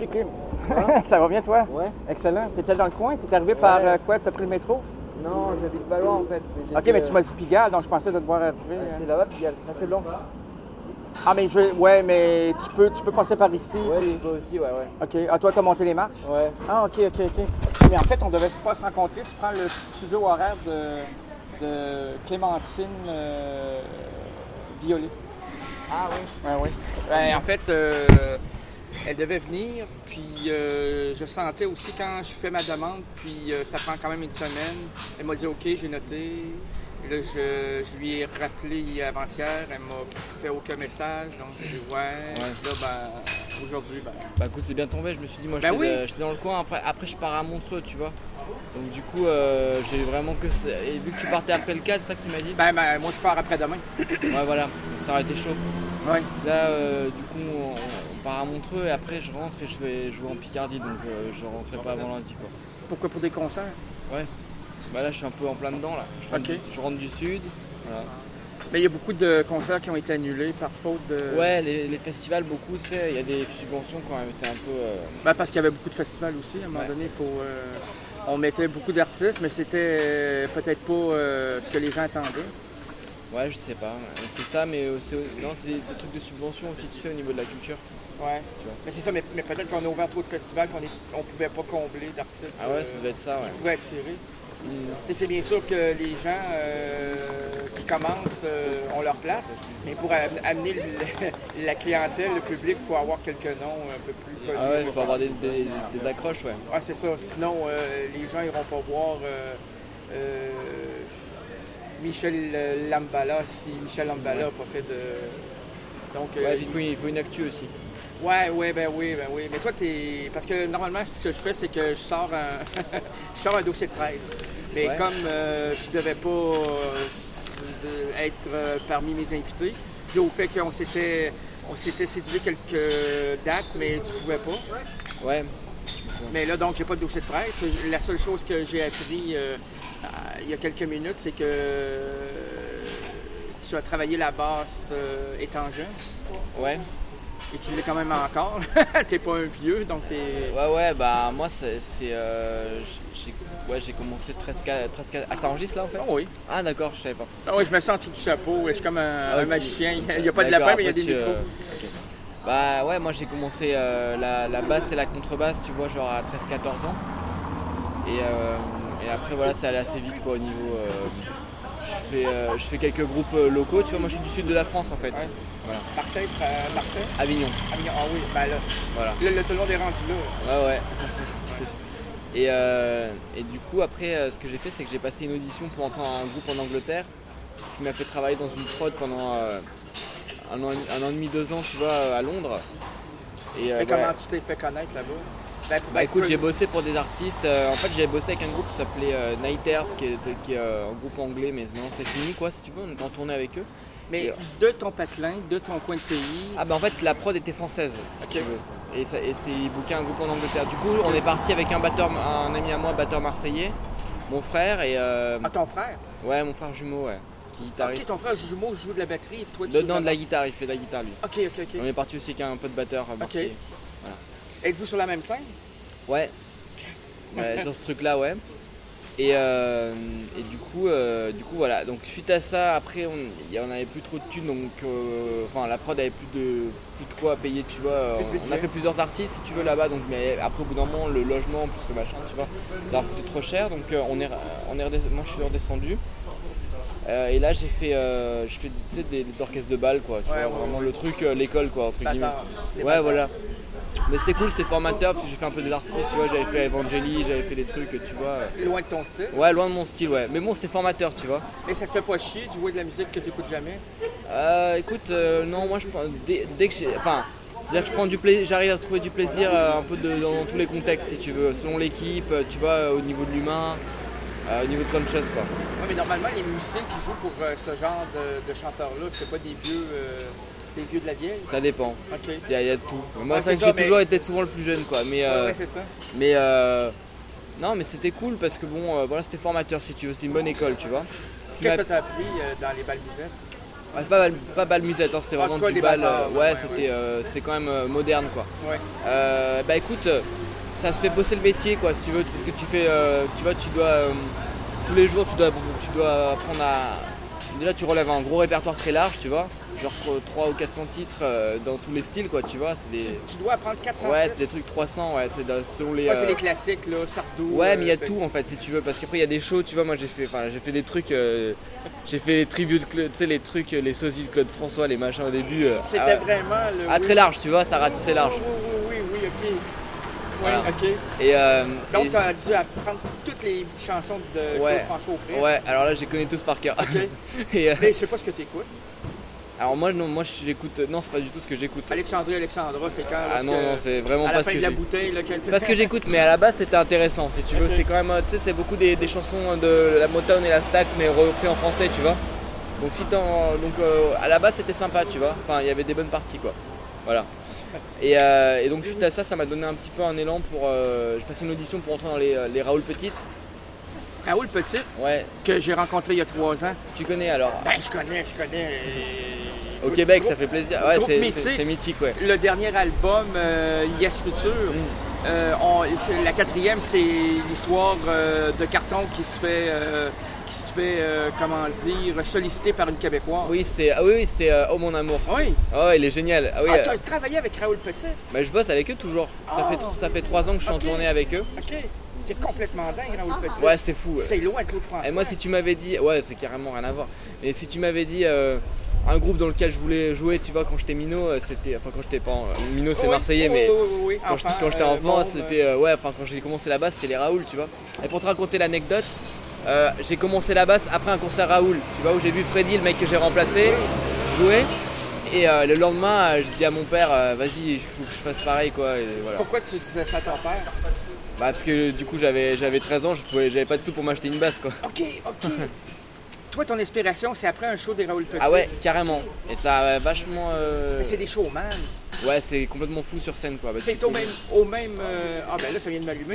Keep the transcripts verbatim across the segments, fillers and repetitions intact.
crime. Ah. Ça va bien, toi? Ouais. Excellent. T'étais dans le coin? T'es arrivé par Ouais. euh, quoi? T'as pris le métro? Non, j'habite pas loin en fait. Mais OK, mais tu m'as dit Pigalle, donc je pensais de te voir arriver. Ouais, euh. c'est là-bas, Pigalle. Là, c'est blanc. Ah, mais je... Ouais, mais tu peux, tu peux passer par ici. Ouais, puis- tu peux aussi, ouais, ouais. OK. Ah, toi, t'as monté les marches? Ouais. Ah, OK, OK, OK. Mais en fait, on devait pas se rencontrer. Tu prends le fuseau horaire de, de Clémentine euh, Violet. Ah oui. Ouais, oui. Ben, en fait, euh, elle devait venir, puis euh, je sentais aussi quand je fais ma demande, puis euh, ça prend quand même une semaine. Elle m'a dit OK, j'ai noté. Là, je, je lui ai rappelé avant-hier, elle m'a fait aucun message, donc j'ai dit ouais. Ouais. Là, ben, aujourd'hui, ben. Bah écoute, c'est bien tombé, je me suis dit, moi Ben j'étais oui. de- j'étais dans le coin, après, après je pars à Montreux, tu vois. Donc du coup, euh, j'ai vraiment que ça. Et vu que tu partais après le cadre, c'est ça que tu m'as dit? Ben, ben, moi, je pars après-demain. Ouais, voilà, ça aurait été chaud. Ouais. Là, euh, du coup, on, on part à Montreux et après je rentre et je vais jouer en Picardie, donc euh, je rentrerai pas avant lundi, quoi. Pourquoi? Pour des concerts? Ouais. Bah là, je suis un peu en plein dedans, là. Je rentre, Ok. du, je rentre du sud, voilà. Mais il y a beaucoup de concerts qui ont été annulés par faute de. Ouais, les, les festivals, beaucoup, tu sais, il y a des subventions qui ont été un peu... euh, Ben, parce qu'il y avait beaucoup de festivals aussi. À un moment Ouais. donné, il faut, euh, on mettait beaucoup d'artistes, mais c'était euh, peut-être pas euh, ce que les gens attendaient. Ouais, je sais pas. C'est ça, mais euh, c'est, non, c'est des trucs de subvention aussi, tu sais, au niveau de la culture. Ouais. Tu vois. Mais c'est ça, mais, mais peut-être qu'on a ouvert trop de festivals qu'on est- on pouvait pas combler d'artistes Ah ouais, euh, ça doit être ça, qui ouais. pouvaient attirer. Mm. Tu sais, c'est bien sûr que les gens euh, qui commencent euh, ont leur place, mais pour am- amener le- la clientèle, le public, il faut avoir quelques noms un peu plus connus. Ah ouais, il faut avoir des, des, des accroches, ouais. Ouais, c'est ça. Sinon, euh, les gens iront pas voir euh, euh, Michel Lambala si Michel Lambala n'a pas fait de. Donc, euh, Ouais, il faut, il faut une actu aussi. Ouais, ouais, ben oui, ben oui. Mais toi, t'es. Parce que normalement, ce que je fais, c'est que je sors un, je sors un dossier de presse. Mais Ouais. comme euh, tu devais pas euh, de- être euh, parmi mes invités, dû au fait qu'on s'était, on s'était séduit quelques dates, mais tu pouvais pas. Ouais. Mais là, donc, j'ai pas de dossier de presse. La seule chose que j'ai appris euh, euh, il y a quelques minutes, c'est que euh, tu as travaillé la basse euh, étant jeune. Ouais. Et tu l'es quand même encore. T'es pas un vieux, donc t'es. Ouais, ouais, bah moi, c'est. c'est, euh, j'ai, ouais, j'ai commencé treize treize Ah, ça enregistre là en fait? Ah oui. Ah, d'accord, je savais pas. Ah oui, je me sens en dessous du chapeau. Je suis comme un, un Ok. magicien. Il n'y a pas de D'accord, lapin, mais il y a après, des tu, micros. euh, ok. Bah ouais, moi j'ai commencé euh, la, la basse et la contrebasse, tu vois, genre à treize quatorze ans. Et, euh, et après, voilà, c'est allé assez vite quoi au niveau. euh, je, fais, euh, je fais quelques groupes euh, locaux, tu vois, moi je suis du sud de la France en fait. Ouais. Voilà. Marseille, c'est à Marseille. Avignon, Avignon. Ah oui, ben là. voilà. Là, là, tout le monde est rendu là. Ouais, ouais. Et, euh, et du coup, après, euh, ce que j'ai fait, c'est que j'ai passé une audition pour entrer dans un groupe en Angleterre, ce qui m'a fait travailler dans une prod pendant euh, un, an, un an et demi, deux ans, tu vois, euh, à Londres. Et, euh, Mais voilà. comment tu t'es fait connaître là-bas? Ben, Bah ben, écoute, peu- j'ai bossé pour des artistes. euh, en fait, j'avais bossé avec un groupe qui s'appelait euh, Nighters, qui est, qui est euh, un groupe anglais, mais maintenant c'est fini, quoi, si tu veux. On est en tournée avec eux. Mais Et- de ton patelin, de ton coin de pays. Ah bah en fait, la prod était française, si Ok. tu veux. Et, ça, et c'est ils bookaient un groupe en Angleterre. Du coup, on est parti avec un batteur, un ami à moi, batteur marseillais, mon frère et euh, Ah, ton frère? ouais, mon frère jumeau, ouais, qui est guitariste. Ok, ton frère jumeau joue de la batterie et toi tu Dedans joues de la guitare, il fait de la guitare lui. Ok, ok, ok. On est parti aussi avec un peu de batteur euh, marseillais. Êtes-vous sur la même scène? Ouais. Ouais, sur ce truc-là, ouais. Et, euh, et du coup, euh, du coup, voilà. Donc suite à ça, après, on y a- on avait plus trop de thunes, donc, euh, enfin, la prod avait plus de, plus de quoi payer, tu vois. Plus de On, on a budget. fait plusieurs artistes, si tu veux, là-bas. Donc, mais après, au bout d'un moment, le logement, plus le machin, tu vois, ça a coûté trop cher. Donc, euh, on est, on est redescendu, moi, je suis redescendu. Euh, et là, j'ai fait, euh, je fais, tu sais, des, des orchestres de bal, quoi. Tu Ouais, vois, ouais, vraiment le truc, euh, l'école, quoi, entre guillemets. Bazar. Des Ouais, bazars. voilà. Mais c'était cool, c'était formateur, parce que j'ai fait un peu des artistes, tu vois, j'avais fait Evangeli, j'avais fait des trucs, tu vois. Loin de ton style. Ouais, loin de mon style, ouais. Mais bon, c'était formateur, tu vois. Et ça te fait pas chier de jouer de la musique que tu écoutes jamais? Euh, écoute, euh, non, moi je prends. Dès, dès que j'ai. Enfin, c'est-à-dire que je prends du plaisir, j'arrive à trouver du plaisir euh, un peu de, dans, dans tous les contextes, si tu veux, selon l'équipe, euh, tu vois, euh, au niveau de l'humain, euh, au niveau de plein de choses, quoi. Oui, mais normalement, les musiciens qui jouent pour euh, ce genre de, de chanteurs-là, c'est pas des vieux, euh, des vieux de la vieille? Ça dépend. Ok. Il y, a- il y a de tout. Moi, Ouais, c'est c'est que ça, j'ai mais- toujours été souvent le plus jeune, quoi. Mais, euh, Ouais, ouais, c'est ça. mais euh, non, mais c'était cool parce que bon, euh, voilà, c'était formateur, si tu veux, c'était une bonne école, tu vois. Ce qui Qu'est-ce m'a- que tu as appris euh, dans les balmusettes? Ouais, c'est pas, bal, pas bal musette, hein, c'était En vraiment tout cas, du des bal. bazars, euh, ouais, ouais, c'était, oui. euh, c'est quand même euh, moderne quoi. Ouais. Euh, bah écoute, ça se fait bosser le métier quoi, si tu veux, parce que tu fais, euh, tu vois, tu dois euh, tous les jours, tu dois, tu dois apprendre à. Déjà, tu relèves un gros répertoire très large, tu vois, genre trois ou quatre cents titres euh, dans tous les styles quoi, tu vois, c'est des. Tu dois apprendre quatre cents Ouais, titres. c'est des trucs trois cents, ouais, c'est de- selon les. Ouais, c'est euh, les classiques, là, Sardou. Ouais, mais il y a euh, tout en fait si tu veux, parce qu'après il y a des shows, tu vois, moi j'ai fait, enfin j'ai fait des trucs, euh, j'ai fait les tributes, tu sais les trucs, les sosies de Claude François, les machins au début. euh, C'était ah, vraiment le. ah, très large, tu vois, ça ratissait large. Oui, oui, oui, oui, ok. Oui, Voilà. ok. Et, euh, Donc, et- tu as dû apprendre toutes les chansons de Ouais. Claude François Aubry. ouais, alors là je les connais tous par cœur. Ok. Et, euh, Mais je sais pas ce que tu écoutes. alors moi non, moi j'écoute, non c'est pas du tout ce que j'écoute. Alexandrie, Alexandra, c'est quand Ah parce non que non, c'est vraiment à pas la ce fin que de la j'écoute. bouteille, là, qu'elle C'est pas ce que j'écoute, mais à la base c'était intéressant si tu veux. Ok. C'est quand même, tu sais, c'est beaucoup des, des chansons de la Motown et la Stax, mais repris en français, tu vois. Donc si t'en, donc euh, à la base c'était sympa, tu vois. Enfin il y avait des bonnes parties quoi. Voilà. Et, euh, et donc suite à ça, ça m'a donné un petit peu un élan pour. Euh, je passais une audition pour entrer dans les, les Raoul Petite. Raoul Petit, Ouais, que j'ai rencontré il y a trois ans. tu connais alors. Ben, je connais, je connais. euh, Au groupe- Québec, groupe- ça fait plaisir. Ouais, groupe c'est, mythique. c'est, c'est mythique, ouais. Le dernier album, euh, Yes Future, Mm. euh, on- c'est- la quatrième, c'est l'histoire euh, de Carton qui se fait, euh, qui se fait euh, comment dire, sollicité par une Québécoise. Oui, c'est, ah oui, oui, c'est euh, Oh mon amour. Oui. Oh, il est génial. Ah oui, Ah, euh, tu as travaillé avec Raoul Petit? bah, je bosse avec eux toujours. Ça, Ah. fait, ça fait trois ans que je suis Ok. en tournée avec eux. OK. C'est complètement dingue, Raoul Petit. Ouais, c'est fou. ouais. C'est loin de Claude François. Et moi, si tu m'avais dit, ouais, c'est carrément rien à voir. Mais si tu m'avais dit euh, un groupe dans lequel je voulais jouer, tu vois, quand j'étais minot, euh, c'était, enfin quand j'étais pas, en- minot c'est Oui, marseillais, oui, mais oui, oui, oui. quand, Enfant, je- quand j'étais euh, enfant, môme, c'était, euh, ouais, enfin quand j'ai commencé la basse, c'était les Raoul, tu vois. Et pour te raconter l'anecdote, euh, j'ai commencé la basse après un concert Raoul, tu vois, où j'ai vu Freddy, le mec que j'ai remplacé, jouer. Et euh, le lendemain, euh, je dis à mon père, euh, vas-y, il faut que je fasse pareil, quoi. Et voilà. Pourquoi tu disais ça à ton père? Bah parce que du coup j'avais j'avais treize ans, je pouvais, j'avais pas de sous pour m'acheter une basse quoi. OK, OK. Toi, ton inspiration, c'est après un show des Raoul Petit. Ah ouais, carrément. Et ça a vachement. euh, Mais c'est des showman. Ouais, c'est complètement fou sur scène quoi. Parce C'est que- au même. Au même euh, Ah, ben là, ça vient de m'allumer.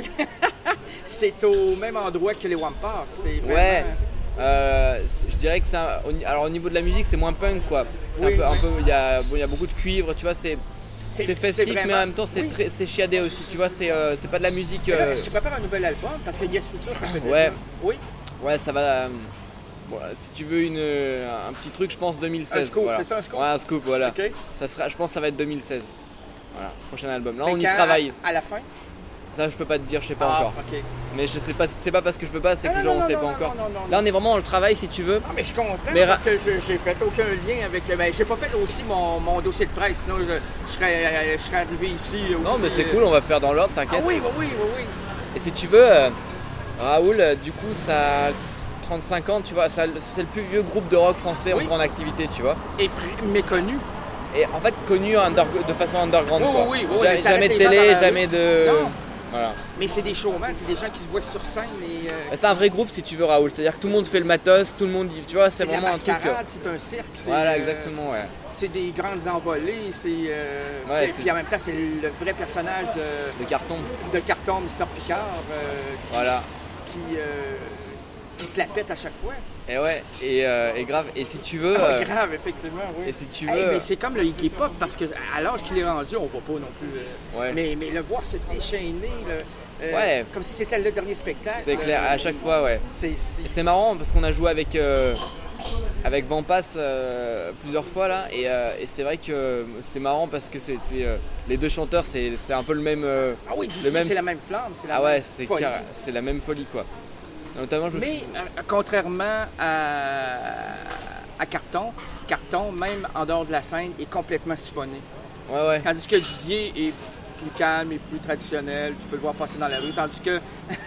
C'est au même endroit que les Wampas. C'est vraiment- Ouais. Euh, c'est- je dirais que c'est un- au ni- alors au niveau de la musique c'est moins punk quoi. C'est Oui, un peu, un oui. peu, il y a, bon, il y a beaucoup de cuivre, tu vois, c'est c'est festif mais en même temps c'est oui. très, c'est chiadé aussi, tu vois, c'est euh, c'est pas de la musique. Mais là, euh, est-ce que tu prépares un nouvel album? Parce que Yes Future, ça fait déjà- Ouais. Oui. Ouais, ça va. euh, bon, si tu veux une, euh, un petit truc, je pense deux mille seize. Un scoop, voilà. c'est ça, un scoop? Ouais, un scoop, voilà. OK. Ça sera, je pense que ça va être deux mille seize. Voilà, prochain album. Là, Fait on y qu'à- travaille. À la fin? Ça, je peux pas te dire, je sais pas Ah, encore. OK. Mais je sais pas, c'est pas parce que je peux pas, c'est Ah, que non, genre non, on sait non, pas non, encore. non, non, non. Là, on est vraiment dans le travail, si tu veux. Ah, mais je suis content Mais parce que je- j'ai fait aucun lien avec. Ben, j'ai pas fait aussi mon, mon dossier de presse, sinon je, je serais, je serais arrivé ici aussi. Non, mais c'est euh, cool, on va faire dans l'ordre, Ah t'inquiète. oui, oui, oui, oui, oui. Et si tu veux, euh, Raoul, euh, du coup, ça a trente-cinq ans, tu vois, ça- c'est le plus vieux groupe de rock français Oui. encore en activité, tu vois. Et pr- méconnu. Et en fait, connu under- de façon underground, Oui, quoi. oui, oui, oui, Ja- mais t'arrêtes jamais de les gens dans télé, la jamais de. Non. Voilà. Mais c'est des showman, c'est des gens qui se voient sur scène et. euh, C'est un vrai groupe si tu veux, Raoul. C'est-à-dire que tout le monde fait le matos, tout le monde, tu vois, c'est c'est de la vraiment un truc. euh, mascarade, c'est un cirque. c'est, Voilà, euh, exactement, ouais. C'est des grandes envolées, c'est. euh, Ouais, puis, c'est- puis en même temps, c'est le vrai personnage de, Le carton. de carton, mister Picard, euh, Voilà. qui, euh, qui se la pète à chaque fois. Et ouais, et, euh, et grave. Et si tu veux. Ah, euh, grave, effectivement, oui. et si tu Hey, veux. mais c'est comme le Iggy Pop, parce que à l'âge qu'il est rendu, on voit pas non plus. euh, Ouais. mais, mais le voir se déchaîner, le- euh, Ouais. comme si c'était le dernier spectacle. C'est clair, euh, à chaque fois, ouais. C'est, c'est- Et c'est marrant parce qu'on a joué avec, euh, avec Vampas euh, plusieurs fois là. Et, euh, et c'est vrai que c'est marrant parce que c'était. euh, les deux chanteurs, c'est, c'est un peu le même. euh, Ah oui, Didier, le même- c'est la même flamme, c'est la ah ouais, même c'est, folie. car- c'est la même folie quoi. Notamment, je me Mais euh, contrairement à, à Carton, Carton, même en dehors de la scène, est complètement siphonné. Ouais, ouais. Tandis que Didier est plus calme et plus traditionnel, tu peux le voir passer dans la rue, tandis que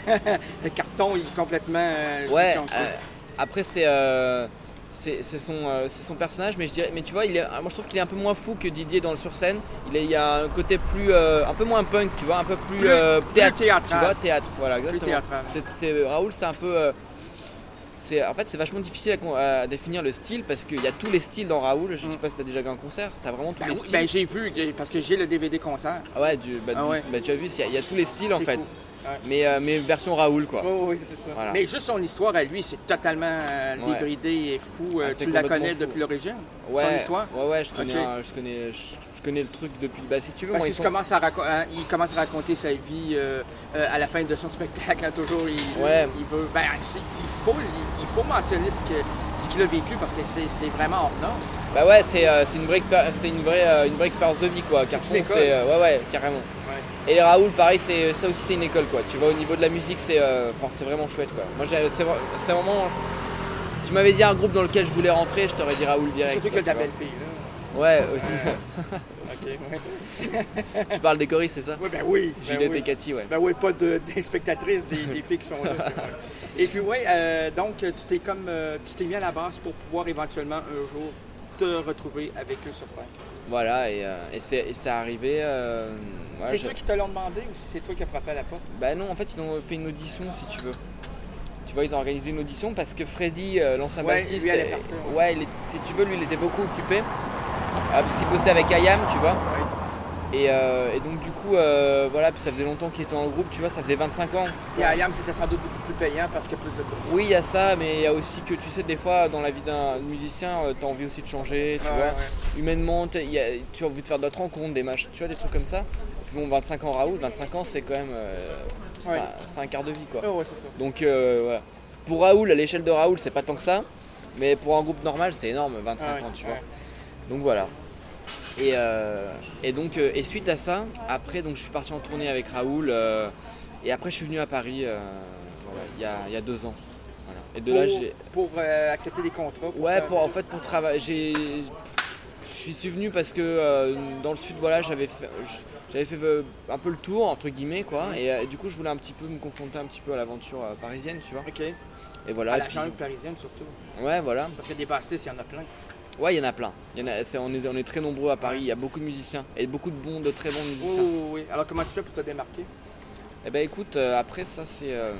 le Carton il est complètement euh, Ouais, gestion de euh, couple. après c'est, euh, c'est, c'est son, euh, c'est son personnage, mais je dirais, mais tu vois, il est, moi je trouve qu'il est un peu moins fou que Didier dans le sur scène. Il, est, il y a un côté plus, euh, un peu moins punk, tu vois, un peu plus, Plus- euh, plus théâtre, théâtral. tu vois, théâtre, voilà, exactement. théâtral. C'est, c'est- Raoul, c'est un peu, euh, c'est, en fait, c'est vachement difficile à, à définir le style parce qu'il y a tous les styles dans Raoul. Je sais Mm. pas si t'as déjà vu un concert, t'as vraiment tous Ben, les oui, styles. ben, j'ai vu, parce que j'ai le D V D concert. Ah ouais, du, bah, Ah du- ouais. bah, tu as vu, il y, a- il y a tous les styles en C'est fait. fou. Ouais. Mais, euh, mais version Raoul quoi. Oh, oui, c'est ça. Voilà. Mais juste son histoire à lui, c'est totalement euh, Ouais. débridé et fou. Euh, Ah, c'est tu la complètement connais fou. depuis l'origine? Ouais, Son histoire? ouais, ouais, je connais, Ok. un- je connais, je, je connais le truc depuis. Bah si tu veux, Parce moi qu'il ils sont- commence à raco- hein, il commence à raconter sa vie euh, euh, à la fin de son spectacle. Hein, toujours, il, Ouais. il veut. Ben, c'est- il, faut, il, il faut mentionner ce, que, ce qu'il a vécu parce que c'est, c'est vraiment hors norme. Bah ouais, c'est, euh, c'est une vraie expérience, c'est une vraie, euh, une vraie expérience de vie quoi. C'est Carton, une école. c'est, euh, ouais, ouais, carrément. Ouais. Et Raoul, pareil, c'est, ça aussi c'est une école quoi. Tu vois, au niveau de la musique, c'est, euh, enfin, c'est vraiment chouette quoi. Moi, j'ai, c'est, vra- c'est vraiment. Si tu m'avais dit un groupe dans lequel je voulais rentrer, je t'aurais dit Raoul direct. Surtout que quoi, ta tu vois. belle fille. Là. Ouais, aussi. Ok, ouais. Tu parles des choristes, c'est ça? Ouais, ben oui. ben Juliette oui. et Cathy, ouais. Ben oui, pas de, des spectatrices, des, des filles qui sont là. C'est vrai. Et puis, oui, euh, donc, tu t'es comme. euh, tu t'es mis à la base pour pouvoir éventuellement un jour te retrouver avec eux sur scène. Voilà, et, euh, et, c'est, et c'est arrivé. euh, ouais, c'est j'ai- toi qui te l'ont demandé ou c'est toi qui as frappé à la porte? Bah non, en fait, ils ont fait une audition si tu veux. Tu vois, ils ont organisé une audition parce que Freddy, euh, l'ancien Ouais, bassiste, lui allait euh, partir, ouais, il est- si tu veux, lui, il était beaucoup occupé. euh, parce qu'il bossait avec Ayam, tu vois. Oui. Et, euh, et donc, du coup, euh, voilà, puis ça faisait longtemps qu'il était dans le groupe, tu vois, ça faisait vingt-cinq ans. Et à Ayam, c'était sans doute beaucoup plus payant parce qu'il y a plus de tours. Oui, il y a ça, mais il y a aussi que, tu sais, des fois, dans la vie d'un musicien, euh, t'as envie aussi de changer, tu Ouais, vois. ouais. Humainement, t'as- il y a- tu as envie de faire d'autres rencontres, des matchs, tu vois, des trucs comme ça. Et puis bon, vingt-cinq ans, Raoul, vingt-cinq ans, c'est quand même. euh, Ouais. c'est, un, c'est un quart de vie, quoi. Oh, ouais, c'est ça. Donc, euh, voilà. Pour Raoul, à l'échelle de Raoul, c'est pas tant que ça. Mais pour un groupe normal, c'est énorme, vingt-cinq Ouais, ans, tu vois. ouais. Donc voilà. Et, euh, et donc, euh, et suite à ça, après, donc, je suis parti en tournée avec Raoul. euh, et après, je suis venu à Paris, euh, voilà, il y a, il y a deux ans. Voilà. Et de Pour, là, j'ai. pour euh, accepter des contrats. pour Ouais, faire- pour, en fait, pour travailler. J'ai... Je suis venu parce que euh, dans le sud, voilà, j'avais fait, j'avais fait euh, un peu le tour, entre guillemets, quoi. Et euh, du coup, je voulais un petit peu me confronter un petit peu à l'aventure euh, parisienne, tu vois. Ok. Et voilà. À et la puis- jungle parisienne surtout. Ouais, voilà. Parce que des bassistes, il y en a plein. Ouais, il y en a plein. Il y en a, c'est- on, est, on est très nombreux à Paris. Il y a beaucoup de musiciens et beaucoup de bons, de très bons Oui, musiciens. oui, oui. Alors, comment tu fais pour te démarquer? Eh ben, écoute, euh, après ça, c'est. euh,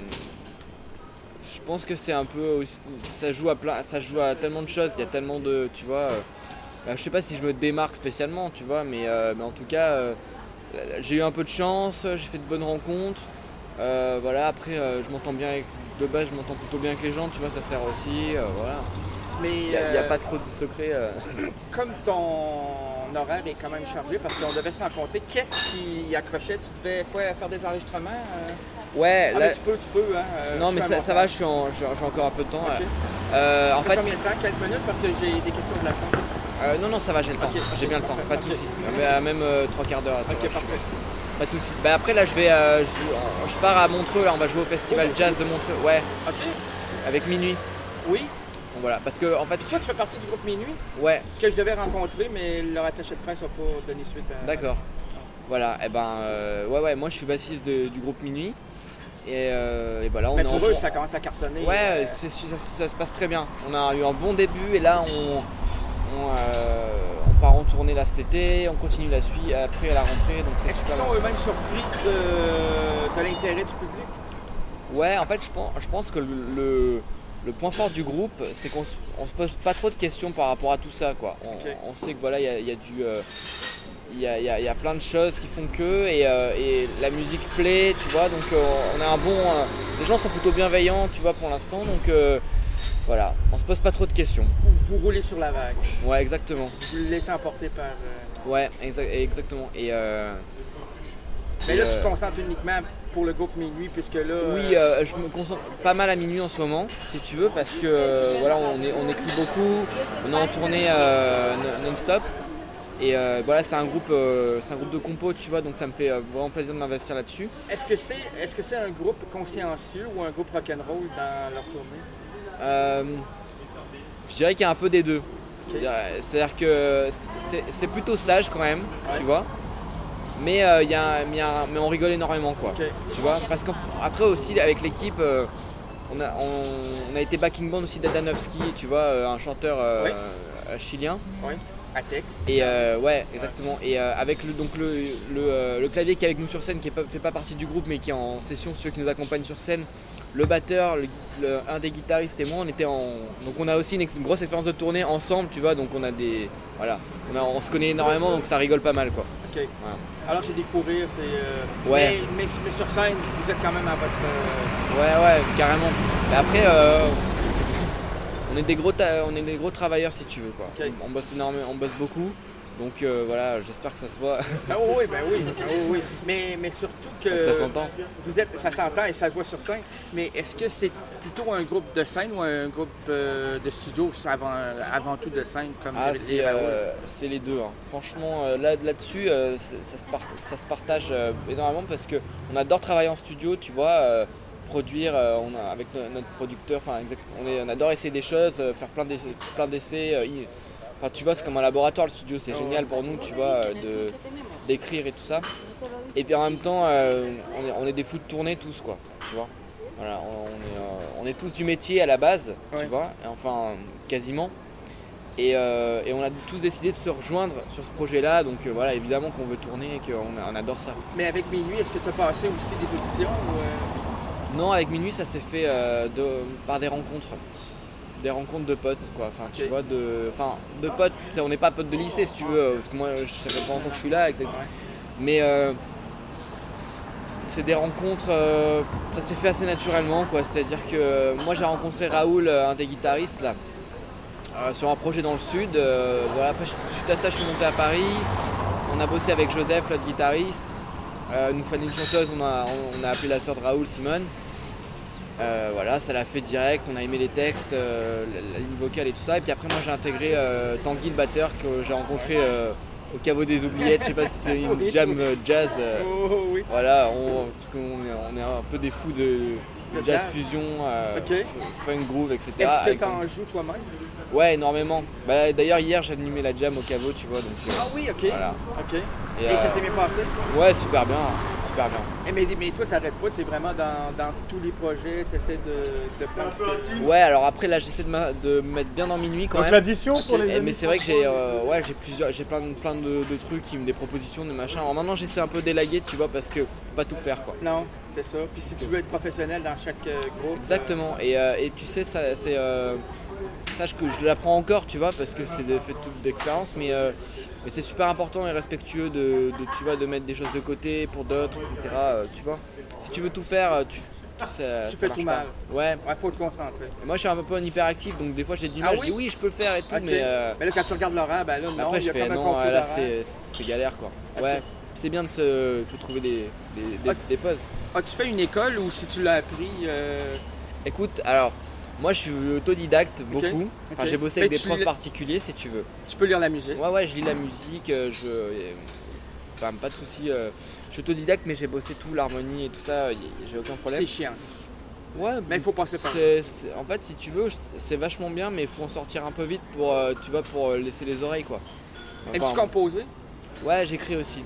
je pense que c'est un peu aussi- ça joue à plein, ça joue à tellement de choses. Il y a tellement de, tu vois. euh, bah, je sais pas si je me démarque spécialement, tu vois, mais, euh, mais en tout cas, euh, j'ai eu un peu de chance. J'ai fait de bonnes rencontres. Euh, voilà. Après, euh, je m'entends bien avec. De base, je m'entends plutôt bien avec les gens, tu vois, ça sert aussi. euh, voilà. Mais Il n'y a, il y a euh, pas trop de secrets. euh. comme ton horaire est quand même chargé parce qu'on devait se rencontrer, qu'est-ce qui accrochait? Tu devais quoi, faire des enregistrements? euh? Ouais, Ah, là. mais tu peux, tu peux. Hein, euh, Non je mais fais un ça, ça va, montage. je suis en- j'ai j'ai encore un peu de temps. Ok. ouais. Euh, en Ça fait fait, combien de temps? quinze minutes parce que j'ai des questions de la fin. euh, non non ça va, j'ai le temps, Ok, ok, j'ai bien le temps, parfait, pas de ok. soucis. Mais, euh, même euh, trois quarts d'heure, ça Ok, va, je- parfait. pas de soucis. Bah après là je vais, euh, je, je pars à Montreux, là on va jouer au festival Aujourd'hui? jazz de Montreux, ouais, Ok. avec Minuit. Oui. Donc voilà, parce que en fait, Toi, tu fais partie du groupe Minuit ouais, que je devais rencontrer, mais leur attaché de presse n'a pas donné suite à. d'accord. Voilà, et ben euh, ouais ouais, moi je suis bassiste de- du groupe Minuit et, euh, et voilà on Mais est en pour eux, tour- ça commence à cartonner. Ouais, euh, c'est- ça, ça se passe très bien. On a eu un bon début et là on, on, euh, on part en tournée là cet été, on continue la suite après à la rentrée. Donc c'est Est-ce qu'ils super sont bien. eux-mêmes surpris de, de l'intérêt du public? Ouais, en fait je pense, je pense que le, le, le point fort du groupe c'est qu'on se, on se pose pas trop de questions par rapport à tout ça, quoi. On, Ok. on sait que voilà, il y a, il y a du. euh, Il y, a, il y a- il y a plein de choses qui font que et, euh, et la musique plaît, tu vois, donc euh, on a un bon. euh, les gens sont plutôt bienveillants, tu vois, pour l'instant, donc euh, voilà, on se pose pas trop de questions. Vous roulez sur la vague. Ouais, exactement. Vous le laissez emporter par. euh, Ouais, exa- exactement. Et euh, Mais et, là, tu euh, te concentres uniquement pour le groupe Minuit, puisque là. oui, euh, je me concentre pas mal à Minuit en ce moment, si tu veux, parce que euh, voilà, on, est, on écrit beaucoup, on est en tournée euh, non- non-stop. Et euh, voilà, c'est un groupe, euh, c'est un groupe de compos, tu vois, donc ça me fait euh, vraiment plaisir de m'investir là-dessus. Est-ce que c'est est-ce que c'est un groupe consciencieux ou un groupe rock'n'roll dans leur tournée? Euh, je dirais qu'il y a un peu des deux. Ok. Je dirais- C'est-à-dire que c'est, c'est plutôt sage quand même, Ouais. tu vois. Mais, euh, il y a, mais, il y a un- mais on rigole énormément, quoi. Ok. Tu vois, parce qu'après aussi avec l'équipe, euh, on, a, on, on a été backing band aussi d'Adanovski, tu vois, euh, un chanteur euh, Oui. euh, chilien. Oui. À texte. Et euh, ouais, exactement. Et euh, avec le, donc le, le, euh, le clavier qui est avec nous sur scène, qui ne fait pas partie du groupe, mais qui est en session, ceux qui nous accompagnent sur scène, le batteur, le, le, un des guitaristes et moi, on était en. Donc on a aussi une, ex, une grosse expérience de tournée ensemble, tu vois. Donc on a des. Voilà, on, a, on se connaît énormément, donc ça rigole pas mal, quoi. Ok. Voilà. Alors c'est des fous rires, c'est. Euh... Ouais. Mais, mais, mais sur scène, vous êtes quand même à votre. Euh... Ouais, ouais, carrément. Mais après. Euh... On est des gros, ta- on est des gros travailleurs si tu veux quoi. Okay. On, on bosse énormément, on bosse beaucoup. Donc euh, voilà, j'espère que ça se voit. Ah oui, ben oui, ah oui, oui. Mais, mais surtout que donc ça s'entend. Vous êtes, ça s'entend et ça se voit sur scène. Mais est-ce que c'est plutôt un groupe de scène ou un groupe euh, de studio avant, avant tout de scène comme Ah, c'est, euh, c'est les deux. Hein. Franchement, euh, là, là-dessus, euh, ça, se par- ça se partage euh, énormément parce que on adore travailler en studio, tu vois. Euh, produire euh, on a, avec no- notre producteur, enfin on, on adore essayer des choses, euh, faire plein d'essais, plein d'essais euh, y, enfin tu vois c'est comme un laboratoire le studio, c'est oh, génial pour nous tu vois euh, de, d'écrire et tout ça et puis en même temps euh, on, est, on est des fous de tournée tous quoi tu vois voilà on, on, est, euh, on est tous du métier à la base ouais. tu vois enfin quasiment et, euh, et on a tous décidé de se rejoindre sur ce projet là donc euh, voilà évidemment qu'on veut tourner et qu'on on adore ça. Mais avec Minuit est-ce que tu as passé aussi des auditions ou euh... Non, avec Minuit, ça s'est fait euh, de, par des rencontres, des rencontres de potes, quoi. Enfin, okay. tu vois, de, enfin, de potes. On n'est pas potes de lycée, si tu veux, parce que moi, ça fait pas longtemps que je suis là, et cetera. Mais euh, c'est des rencontres, euh, ça s'est fait assez naturellement, quoi. C'est-à-dire que euh, moi, j'ai rencontré Raoul, un des guitaristes, là, euh, sur un projet dans le sud. Euh, voilà. Après, suite à ça, je suis monté à Paris. On a bossé avec Joseph, l'autre guitariste. Euh, nous fallait une chanteuse, on a, on a appelé la sœur de Raoul, Simone. Euh, voilà, ça l'a fait direct, on a aimé les textes, euh, la, la ligne vocale et tout ça. Et puis après, moi j'ai intégré euh, Tanguy, le batteur, que j'ai rencontré euh, au Caveau des Oubliettes. Je sais pas si c'est une oui, jam euh, jazz. Euh, oh, oui. Voilà, on, parce qu'on est, on est un peu des fous de, de jazz fusion, euh, okay. funk groove, et cetera. Est-ce que tu en joues toi-même? Ouais, énormément. Bah, d'ailleurs, hier j'ai animé la jam au Caveau, tu vois. Donc, euh, ah oui, ok. Voilà. okay. Et, et euh, ça s'est bien passé? Ouais, super bien. Super bien. Et mais, mais toi, t'arrêtes pas, t'es vraiment dans, dans tous les projets, t'essaies de, de faire un petit peu. Ouais, alors après là, j'essaie de, ma, de me mettre bien dans Minuit quand donc même. l'addition pour okay. les amis. Mais c'est vrai que j'ai, euh, ouais, j'ai plusieurs, j'ai plein, de, plein de, de trucs, qui me des propositions, des machins. Alors maintenant, j'essaie un peu d'élaguer, tu vois, parce que faut pas tout faire quoi. Non, c'est ça. Puis si tu veux être professionnel dans chaque euh, groupe. Exactement. Euh... Et, euh, et tu sais, ça, c'est, euh, sache que je l'apprends encore, tu vois, parce que c'est de, fait toute d'expérience, mais. Euh, Mais c'est super important et respectueux de, de, tu vois, de mettre des choses de côté pour d'autres, et cetera. Euh, tu vois, si tu veux tout faire, tu, tu, ça, tu ça fais tout mal. Ouais. Ouais, faut te concentrer. Et moi, je suis un peu un hyperactif, donc des fois j'ai du mal. Ah, je oui? dis oui, je peux le faire et tout, okay. mais. Euh... Mais là, quand tu regardes l'horaire, ben là, non, après, il y je a fais comme un non, conflit là, d'horaire. c'est, c'est galère quoi. Okay. Ouais. C'est bien de se. Il faut trouver des, des, des, ah, des pauses. As-tu fait une école ou si tu l'as appris euh... Écoute, alors. Moi je suis autodidacte beaucoup, okay. Enfin, okay. j'ai bossé avec mais des profs li... particuliers si tu veux. Tu peux lire la musique? Ouais ouais je lis la musique, je... Enfin, pas de soucis, je suis autodidacte mais j'ai bossé tout, l'harmonie et tout ça, j'ai aucun problème. C'est chiant. Ouais, mais il faut passer par c'est, c'est... En fait si tu veux c'est vachement bien mais il faut en sortir un peu vite pour, tu vois, pour laisser les oreilles quoi. Enfin, et tu composé? Ouais j'écris aussi.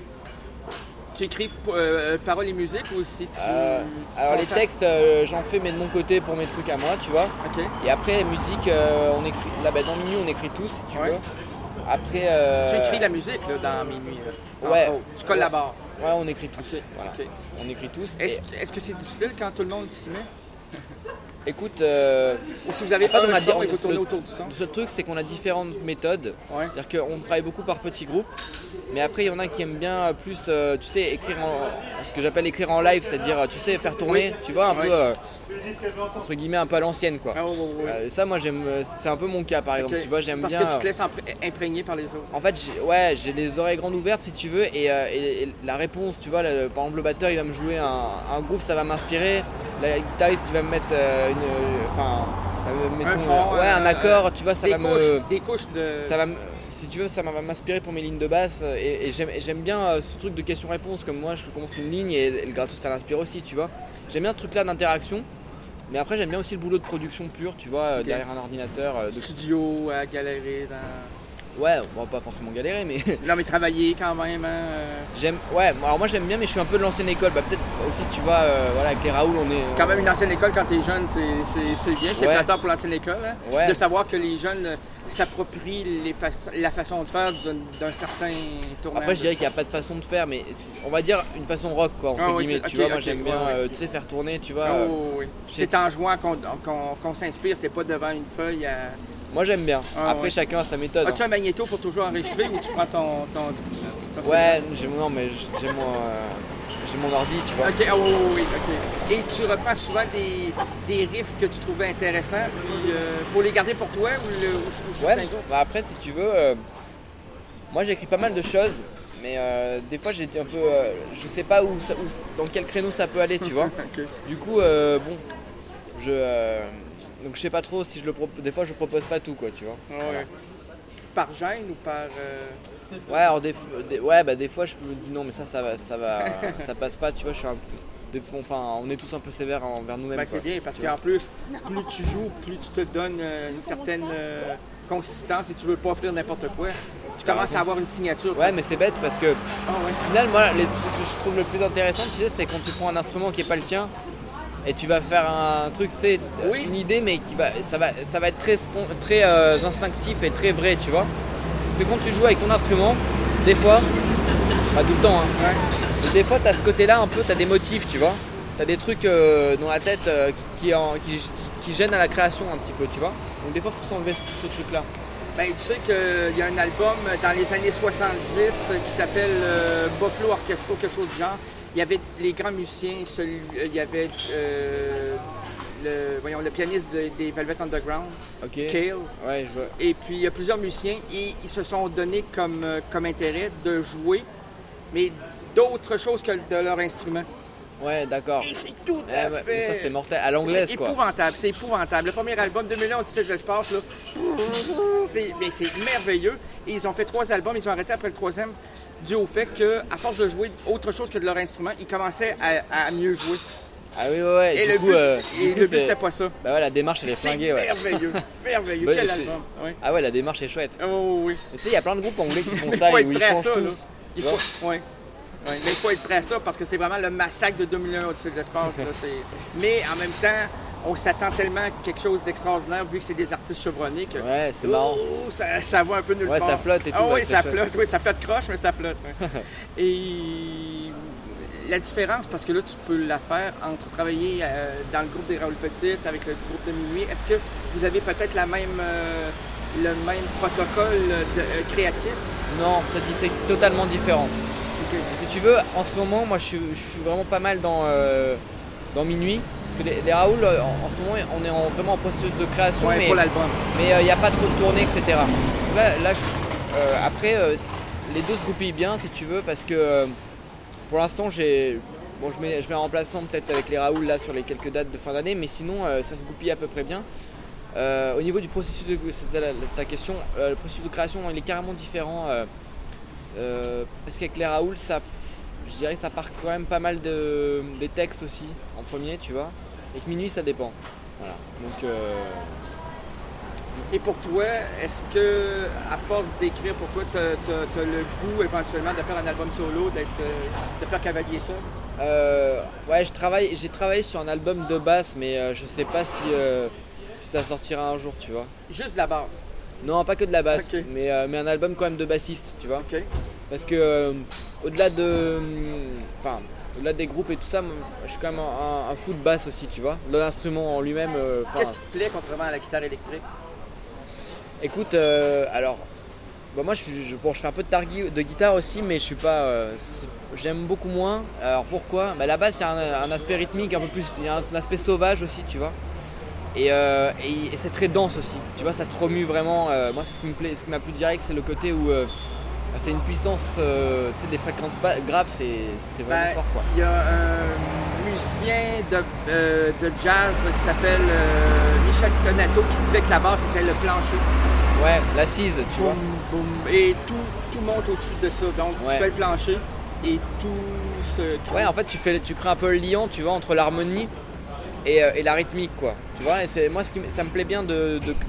Tu écris euh, paroles et musique ou si tu... Euh, alors les textes, euh, j'en fais mais de mon côté pour mes trucs à moi, tu vois. Okay. Et après musique, euh, on écrit. Là, bah, dans Minuit, on écrit tous, si tu ouais. veux. Après. Euh... Tu écris la musique là, dans Minuit. Là. Ouais. Oh, tu collabores. Ouais, on écrit tous. Okay. Voilà. Okay. On écrit tous. Est-ce, et... est-ce que c'est difficile quand tout le monde s'y met? Écoute, euh... ou si vous avez pas un son, il faut tourner autour du son. Le seul truc, c'est qu'on a différentes méthodes. Ouais. C'est-à-dire qu'on travaille beaucoup par petits groupes. Mais après, il y en a qui aiment bien plus, euh, tu sais, écrire en, ce que j'appelle écrire en live, c'est-à-dire, tu sais, faire tourner, oui. tu vois, un oui. peu, euh, entre guillemets, un peu à l'ancienne, quoi. Ah, oui, oui, oui. Euh, ça, moi, j'aime, c'est un peu mon cas, par exemple, okay. tu vois, j'aime Parce bien. Parce que tu te laisses imprégner par les autres. En fait, j'ai, ouais, j'ai les oreilles grandes ouvertes, si tu veux, et, euh, et, et la réponse, tu vois, le, par exemple, le batteur, il va me jouer un, un groove, ça va m'inspirer. La guitariste, il va me mettre euh, une, enfin, euh, mettons, un fond, euh, ouais, euh, un accord, tu vois, ça va couches, me, des couches de, ça va me, si tu veux, ça va m'inspirer pour mes lignes de basse et, et j'aime, j'aime bien ce truc de question-réponse, comme moi je commence une ligne et, et le gratos ça l'inspire aussi, tu vois. J'aime bien ce truc là d'interaction, mais après j'aime bien aussi le boulot de production pure, tu vois, okay. derrière un ordinateur. De studio à galérer dans... Ouais, on va pas forcément galérer, mais Non, mais travailler quand même. Hein, euh, j'aime. Ouais, alors moi j'aime bien, mais je suis un peu de l'ancienne école. Bah, peut-être aussi, tu vois, euh, voilà, avec les Raoul, on est. Quand même, une ancienne école, quand t'es jeune, c'est, c'est, c'est bien. C'est Ouais. flatteur pour l'ancienne école. Hein, Ouais. de savoir que les jeunes euh, s'approprient les faç- la façon de faire d'un, d'un certain tournant. Après, je dirais qu'il n'y a pas de façon de faire, mais c'est- on va dire une façon rock, quoi, entre Ah oui, guillemets. c'est- Tu ok, vois, moi ok, j'aime ouais, bien, ouais. euh, tu sais, faire tourner, tu vois. Oh, euh, oui. j'ai- C'est en jouant qu'on, qu'on, qu'on s'inspire, c'est pas devant une feuille à... Moi j'aime bien. Ah, Après, ouais. chacun a sa méthode. As-tu un magnéto pour toujours enregistrer ou tu prends ton... ton, ton hein. Ouais, j'ai non, mais j'ai mon, euh, j'ai mon ordi, tu vois. Ok, ah oui, oui, oui, ok. Et tu reprends souvent des, des riffs que tu trouvais intéressants puis, euh, pour les garder pour toi ou, le, ou, ou Ouais, certains groupes? bah après, si tu veux, euh, moi j'écris pas mal de choses, mais euh, des fois j'étais un peu. Euh, je sais pas où, ça- où- dans quel créneau ça peut aller, tu vois. Ok. Du coup, euh, bon, je. euh, donc je sais pas trop si je le propose. Des fois, je propose pas tout, quoi, tu vois. Ouais. Voilà. Par gêne ou par... euh, Ouais, alors des, f- des- ouais, bah des fois je me dis non, mais ça, ça va, ça va, ça passe pas, tu vois. Je suis un peu. Des fois, enfin, on est tous un peu sévères envers nous-mêmes. Ben, quoi. c'est bien parce Tu vois. qu'en plus, plus tu joues, plus tu te donnes euh, une certaine euh, consistance et tu veux pas offrir n'importe quoi. Tu commences raison. à avoir une signature. Ouais, mais c'est bête parce que Ah ouais. au final, moi, les trucs que je trouve le plus intéressant, tu sais, c'est quand tu prends un instrument qui est pas le tien et tu vas faire un truc, c'est Oui. une idée, mais qui va, ça va, ça va être très, spon- très euh, instinctif et très vrai, tu vois. C'est quand tu joues avec ton instrument, des fois, pas tout le temps, hein, Ouais. mais des fois, tu as ce côté-là un peu, tu as des motifs, tu vois. Tu as des trucs euh, dans la tête euh, qui, qui, en- qui, qui gênent à la création un petit peu, tu vois. Donc des fois, il faut s'enlever ce, ce truc-là. Ben, tu sais qu'il y a un album dans les années soixante-dix qui s'appelle euh, Buffalo Orchestra ou quelque chose du genre. Il y avait les grands musiciens, celui, euh, il y avait euh, le, voyons, le pianiste de- des Velvet Underground, Ok. Cale. Ouais, je vois. Et puis il y a plusieurs musiciens et ils se sont donnés comme, euh, comme intérêt de jouer, mais d'autres choses que de leur instrument. Ouais, d'accord. Et c'est tout Eh à ouais, fait... mais ça, c'est mortel. À l'anglaise, C'est quoi. épouvantable, c'est épouvantable. Le premier album, deux mille un, Odyssée de l'espace, là, c'est, mais c'est merveilleux. Et ils ont fait trois albums, ils ont arrêté après le troisième, dû au fait qu'à force de jouer autre chose que de leur instrument, ils commençaient à, à mieux jouer. Ah oui, ouais, ouais. Et du le coup, but, euh, et du coup, le but c'est- c'était pas ça. Bah ouais, la démarche, elle est C'est flinguée, ouais. merveilleux, merveilleux. Bah, Quel c'est- album. Ouais. Ah ouais, la démarche est chouette. Oh, oui. Mais tu sais, il y a plein de groupes anglais qui font Il ça faut et être où ils prêt à changent ça, là. tous. Il tu vois. faut, ouais. Ouais, mais il faut être prêt à ça parce que c'est vraiment le massacre de deux mille un Odyssée de l'espace. là, c'est... Mais en même temps, on s'attend tellement à quelque chose d'extraordinaire vu que c'est des artistes chevronnés que Ouais, c'est marrant. oh, ça, ça va un peu nulle Ouais, part. ça flotte et tout, Ah ouais, oui, c'est ça chouette. flotte. Oui, ça flotte croche, mais ça flotte. ouais. Et la différence, parce que là, tu peux la faire entre travailler euh, dans le groupe des Raoul Petit avec le groupe de Minuit. Est-ce que vous avez peut-être la même, euh, le même protocole de, euh, créatif? Non, ça dit c'est totalement différent. Ok. Si tu veux, en ce moment, moi je suis, je suis vraiment pas mal dans, euh, dans Minuit. Parce que les, les Raoul, euh, en, en ce moment, on est en- vraiment en processus de création, Ouais, mais pour l'album. mais il n'y a pas trop de tournées, et cetera. Donc là, là, je- euh, après, euh, c- les deux se goupillent bien, si tu veux, parce que euh, pour l'instant, j'ai, bon, je mets, je mets en remplaçant peut-être avec les Raoul là sur les quelques dates de fin d'année, mais sinon, euh, ça se goupille à peu près bien. Euh, au niveau du processus de, c'était la- la- ta question, euh, le processus de création, il est carrément différent. euh, euh, parce qu'avec les Raoul, ça, je dirais que ça part quand même pas mal de, des textes aussi en premier, tu vois. Et que Minuit, ça dépend. Voilà. Donc, euh, Et pour toi, est-ce que, à force d'écrire pour toi, tu as le goût éventuellement de faire un album solo, d'être, euh, de faire cavalier seul? Euh, ouais, je travaille, j'ai travaillé sur un album de basse, mais euh, je sais pas si, euh, si ça sortira un jour, tu vois. Juste de la base. Non, pas que de la basse, Ok. mais, euh, mais un album quand même de bassiste, tu vois. OK. Parce que euh, au-delà de, enfin, au-delà des groupes et tout ça, moi, je suis quand même un, un fou de basse aussi, tu vois. De l'instrument en lui-même. euh, enfin, Qu'est-ce qui te plaît contrairement à la guitare électrique? écoute, euh, alors, bah moi, je, suis- je, bon, je fais un peu de, targui- de guitare aussi, mais je suis pas, euh, c'est- j'aime beaucoup moins. Alors pourquoi? Bah, la basse, il y a un, un aspect rythmique un peu plus, il y a un aspect sauvage aussi, tu vois. Et, euh, et- et c'est très dense aussi, tu vois, ça te remue vraiment. euh, moi, c'est ce qui me plaît, ce qui m'a plu direct, c'est le côté où euh, bah, c'est une puissance, euh, tu sais, des fréquences ba- graves, c'est, c'est vraiment Ben, fort, quoi. il y a un musicien de, euh, de jazz qui s'appelle euh, Michel Donato qui disait que la basse était le plancher. Ouais, l'assise, tu vois. Boum, boum. Et tout, tout monte au-dessus de ça. Donc Ouais. tu fais le plancher et tout se crée. Ouais, en fait, tu, fais, tu crées un peu le lien, tu vois, entre l'harmonie et, euh, et la rythmique, quoi. Tu vois, et c'est, moi, ce qui, m- ça me plaît bien de, de,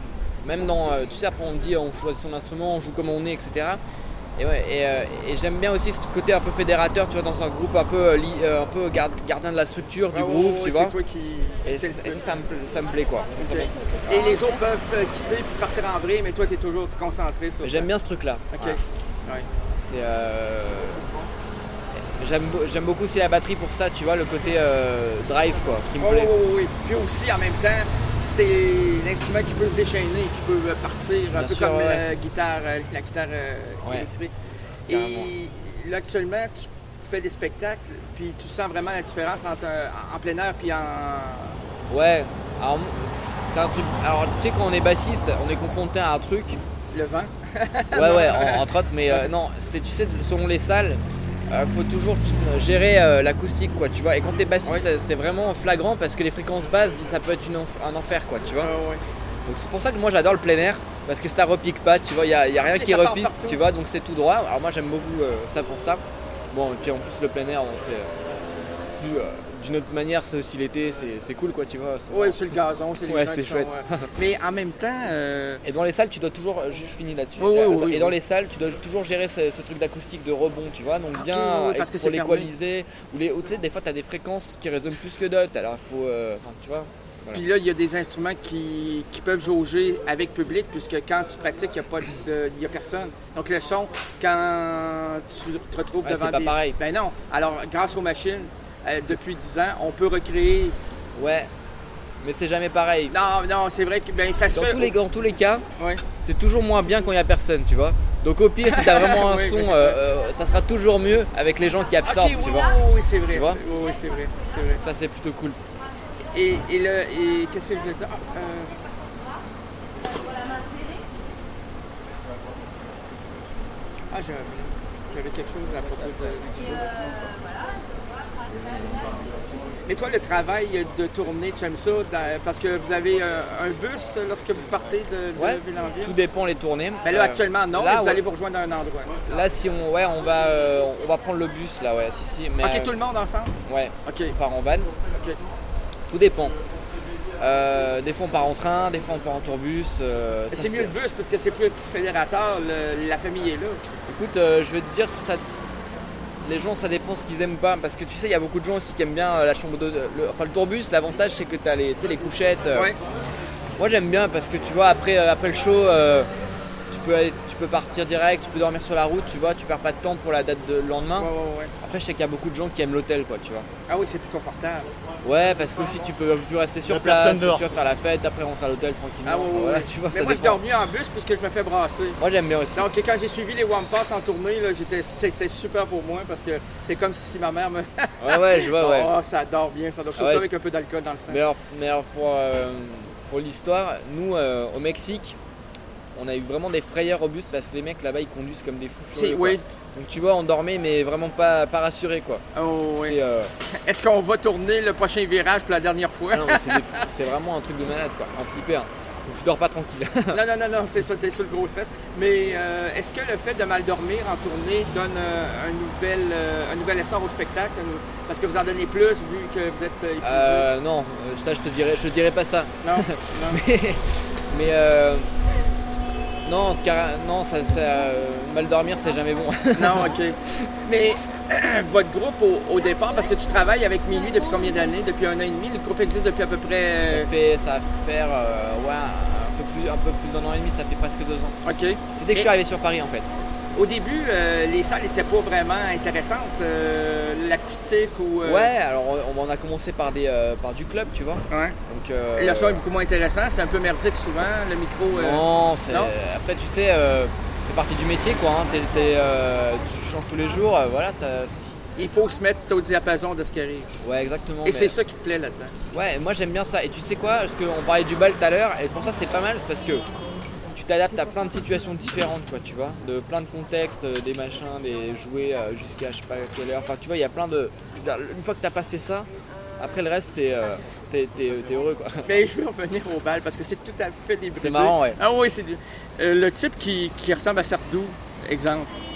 même dans, euh, tu sais, après on dit on choisit son instrument, on joue comme on est, et cetera. Et, ouais, et, euh, et j'aime bien aussi ce côté un peu fédérateur, tu vois, dans un groupe un peu, euh, li, euh, un peu garde, gardien de la structure, du ah, groupe, ouais, tu ouais, vois. C'est toi qui. Et, c'est, et ça, ça me, ça me plaît quoi. Okay. Et les autres peuvent quitter puis partir en vrille, mais toi tu es toujours concentré sur. J'aime bien ce truc-là. Ok. Ouais. Ouais. C'est. Euh... J'aime, j'aime beaucoup aussi la batterie pour ça, tu vois, le côté euh, drive quoi, qui me oh, plaît. Oui, oui, oui. Puis aussi en même temps, c'est l'instrument qui peut se déchaîner, qui peut partir un bien peu sûr, comme ouais. la guitare, la guitare euh, ouais. électrique. Carrément. Et là actuellement, tu fais des spectacles, puis tu sens vraiment la différence entre en plein air puis en. Ouais. Alors, c'est un truc. Alors tu sais quand on est bassiste, on est confronté à un truc. Le vent. Ouais, ouais, en, entre autres, mais euh, non, c'est, tu sais, selon les salles, il euh, faut toujours gérer euh, l'acoustique, quoi, tu vois. Et quand t'es bassiste, ouais. c'est, c'est vraiment flagrant parce que les fréquences basses, ça peut être une enf- un enfer, quoi, tu vois. Euh, ouais. Donc c'est pour ça que moi j'adore le plein air, parce que ça repique pas, tu vois, il n'y a, y a rien qui repiste, tu vois, donc c'est tout droit. Alors moi j'aime beaucoup euh, ça pour ça. Bon, et puis en plus le plein air, bon, c'est euh, plus. Euh, D'une autre manière, c'est aussi l'été, c'est, c'est cool quoi, tu vois. C'est... Oui, c'est le gazon, c'est les ouais, gens c'est qui chouette. Sont, euh... Mais en même temps. Euh... Et dans les salles, tu dois toujours. Je finis là-dessus. Oui, oui, oui, et dans oui. les salles, tu dois toujours gérer ce, ce truc d'acoustique de rebond, tu vois. Donc ah, bien oui, oui, parce que pour c'est l'équaliser. Ou les, tu sais, des fois, tu as des fréquences qui résonnent plus que d'autres. Alors il faut. Euh, enfin, tu vois. Voilà. Puis là, il y a des instruments qui, qui peuvent jauger avec public, puisque quand tu pratiques, il n'y a, a personne. Donc le son, quand tu te retrouves ouais, devant c'est pas des. pareil. Ben non. Alors, grâce aux machines, euh, depuis dix ans, on peut recréer. Ouais. Mais c'est jamais pareil. Non, non, c'est vrai que ben, ça se dans fait. Tous les, dans tous les cas, ouais. c'est toujours moins bien quand il n'y a personne, tu vois. Donc au pire, si tu as vraiment un oui, son, oui, oui. Euh, euh, ça sera toujours mieux avec les gens qui absorbent, okay, tu oui, vois. Oui, oui, c'est vrai. Tu vois c'est, oui, oui, c'est vrai, c'est vrai. Ça, c'est plutôt cool. Et, et, le, et qu'est-ce que je voulais dire? euh... Ah, j'avais, j'avais quelque chose à propos de... Mais toi, le travail de tournée, tu aimes ça dans, parce que vous avez un, un bus lorsque vous partez de, de ouais, ville en ville? Tout dépend les tournées. Ben là, euh, actuellement, non, là, vous ouais. allez vous rejoindre à un endroit. Là, si on, ouais, on va, euh, on va prendre le bus, là, ouais, si, si. Mais, ok, euh, tout le monde ensemble? Ouais, ok. On part en van. Ok. Tout dépend. Euh, des fois, on part en train, des fois, on part en tourbus. Euh, c'est, c'est mieux le bus parce que c'est plus fédérateur, le, la famille est là. Écoute, euh, je vais te dire, ça. Les gens, ça dépend ce qu'ils aiment pas, parce que tu sais, il y a beaucoup de gens aussi qui aiment bien la chambre de, le, enfin le tourbus. L'avantage, c'est que tu as les, tu sais, les couchettes. Euh. Ouais. Moi, j'aime bien parce que tu vois, après, euh, après le show, euh, tu peux, aller, tu peux partir direct, tu peux dormir sur la route, tu vois, tu perds pas de temps pour la date de le lendemain. Ouais, ouais, ouais. Après, je sais qu'il y a beaucoup de gens qui aiment l'hôtel, quoi, tu vois. Ah oui, c'est plus confortable. Ouais, parce que aussi tu peux plus rester sur la place, tu vas faire la fête, après rentrer à l'hôtel tranquillement. Ah ouais, enfin, ouais, voilà, ouais. tu vois, mais ça moi, dépend. je dors mieux en bus puisque je me fais brasser. Moi, j'aime bien aussi. Donc, quand j'ai suivi les One Pass en tournée, là, j'étais, c'était super pour moi parce que c'est comme si ma mère me. Ouais, ouais, je vois, ouais. Oh, ça dort bien, ça dort surtout ouais. avec un peu d'alcool dans le sang. Mais alors, mais alors pour, euh, pour l'histoire, nous, euh, au Mexique, on a eu vraiment des frayeurs au bus parce que les mecs là-bas ils conduisent comme des fous furieux. Oui. Donc tu vois, on dormait mais vraiment pas, pas rassuré quoi. Oh, oui. Euh... Est-ce qu'on va tourner le prochain virage pour la dernière fois? Ah non, mais c'est, des fous, c'est vraiment un truc de malade quoi, en flipper. Hein. Donc tu dors pas tranquille. non, non, non, non, c'est ça, t'es sur le gros stress. Mais euh, est-ce que le fait de mal dormir en tournée donne euh, un, nouvel, euh, un nouvel essor au spectacle? Parce que vous en donnez plus vu que vous êtes épuisé? Euh, non, ça je te dirais, je te dirais pas ça. Non, non. mais mais euh, non, car, non ça, ça, euh, mal dormir c'est jamais bon. Non, ok. Mais euh, votre groupe au, au départ, parce que tu travailles avec Minuit depuis combien d'années? Depuis un an et demi? Le groupe existe depuis à peu près... Ça fait, ça va faire euh, ouais, un, peu plus, un peu plus d'un an et demi, ça fait presque deux ans. Ok. C'est dès que et... je suis arrivé sur Paris en fait. Au début, euh, les salles n'étaient pas vraiment intéressantes, euh, l'acoustique ou... Euh... Ouais, alors on, on a commencé par, des, euh, par du club, tu vois. Ouais. Donc, euh, le son est beaucoup moins intéressant, c'est un peu merdique souvent, le micro... Euh... Non, c'est... non, après tu sais, euh, c'est partie du métier quoi, hein. t'es, t'es, euh, tu changes tous les jours, euh, voilà, ça... Il faut se mettre au diapason de ce qui arrive. Ouais, exactement. Et mais... c'est ça qui te plaît là-dedans. Ouais, moi j'aime bien ça. Et tu sais quoi, parce qu'on parlait du bal tout à l'heure, et pour ça c'est pas mal, c'est parce que tu t'adaptes à plein de situations différentes, quoi, tu vois, de plein de contextes, des machins, des jouets euh, jusqu'à je sais pas quelle heure. Enfin, tu vois, il y a plein de. Une fois que t'as passé ça, après le reste, t'es, euh, t'es, t'es, t'es heureux, quoi. Mais je veux revenir au bal parce que c'est tout à fait débridé. C'est marrant, ouais. Ah oui, c'est du... euh, le type qui, qui ressemble à Sardou, exemple.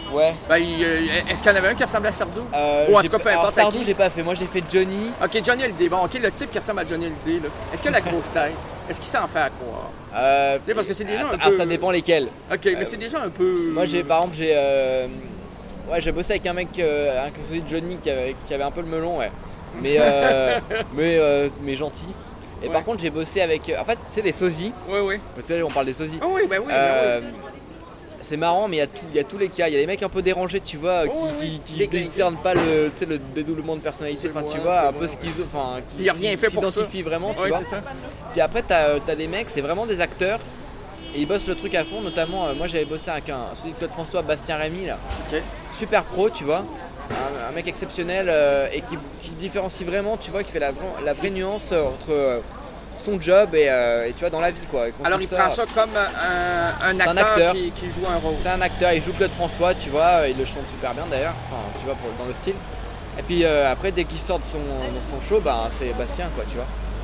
Ouais. Ben, il, euh, est-ce qu'il y en avait un qui ressemblait à Sardou? Euh, Ou en j'ai tout cas, peu pas- alors, importe à Sardou, qui. j'ai pas fait. Moi, j'ai fait Johnny. Ok, Johnny Hallyday. Bon, ok, le type qui ressemble à Johnny Hallyday, là. Est-ce qu'il a la grosse tête? Est-ce qu'il s'en fait à croire? Euh, Tu sais, parce que c'est déjà ah, un ah, peu- ça dépend lesquels. Ok, mais c'est déjà un peu. Moi, j'ai par exemple, j'ai euh, ouais, j'ai bossé avec un mec, euh, un conseiller de Johnny qui avait, qui avait un peu le melon, ouais. Mais euh, mais euh, mais gentil. Et Ouais. par contre, j'ai bossé avec, en fait, tu sais, les sosies. Oui, oui. Tu sais, on parle des sosies. Ah oui, ben oui, ben Euh, oui. C'est marrant, mais il y, a tout- il y a tous les cas. Il y a les mecs un peu dérangés, tu vois, qui, Oh, oui, oui. qui, qui Déglingués. discernent pas le, tu sais, le dédoublement de personnalité. C'est Enfin, vrai, tu vois, c'est un peu vrai, schizo, enfin, qui Il y a rien fait pour ça. s'identifient vraiment, tu Oui, vois. c'est ça. Puis après, t'as as des mecs, c'est vraiment des acteurs. Et ils bossent le truc à fond, notamment, euh, moi j'avais bossé avec un, celui de Claude François, Bastien Rémy, là. Ok. Super pro, tu vois. Un, un mec exceptionnel euh, et qui, qui différencie vraiment, tu vois, qui fait la, la vraie nuance euh, entre euh, son job et, euh, et tu vois, dans la vie, quoi. Et quand Alors, il sort, prend ça comme un, un C'est un acteur, acteur. Qui, qui joue un rôle. C'est un acteur, il joue Claude François, tu vois, il le chante super bien d'ailleurs, enfin, tu vois, pour- dans le style. Et puis euh, après, dès qu'il sort de son, de son show, ben, c'est Bastien, quoi, tu vois.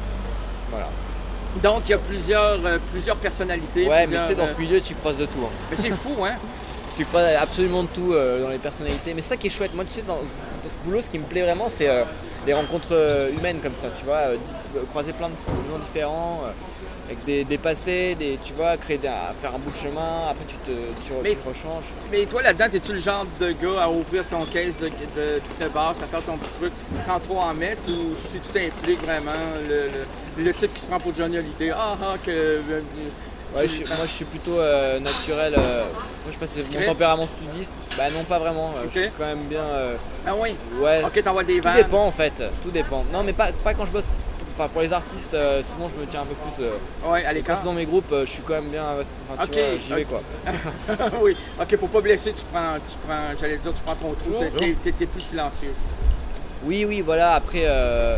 Voilà. Donc, il y a plusieurs, euh, plusieurs personnalités. Ouais, mais plusieurs, tu sais, dans euh, ce milieu, tu croises de tout. Hein. Mais c'est fou, hein? Tu croises absolument de tout euh, dans les personnalités. Mais c'est ça qui est chouette. Moi, tu sais, dans, dans ce boulot, ce qui me plaît vraiment, c'est euh, les rencontres euh, humaines comme ça, tu vois. euh, di- euh, croiser plein de gens différents, euh, avec des, des passés, des, tu vois, créer des- à faire un bout de chemin, après tu te, tu, re- Mais- tu te rechanges. Mais toi, là-dedans, es-tu le genre de gars à ouvrir ton caisse de, de, de base, à faire ton petit truc sans trop en mettre, ou si tu t'impliques vraiment, le, le, le type qui se prend pour Johnny Hallyday, ah ah, que. euh, Ouais, tu- je suis- moi je suis plutôt euh, naturel. euh, moi je sais pas si c'est mon Discret. tempérament studiste. Bah non, pas vraiment. euh, Ok. Je suis quand même bien. euh, Ah oui? ouais. Ok, t'envoies des Tout vannes. dépend en fait. Tout dépend. Non, mais pas, pas quand je bosse. Enfin, pour les artistes, euh, souvent je me tiens un peu plus. euh, Ouais, à et quand l'écart. c'est dans mes groupes, euh, je suis quand même bien. euh, Enfin, tu Ok, vois, j'y vais ok. quoi. Oui, ok, pour pas blesser, tu prends, tu prends, j'allais dire, tu prends ton trou, t'es- t'es- t'es t'es plus silencieux. Oui, oui, voilà. Après, euh,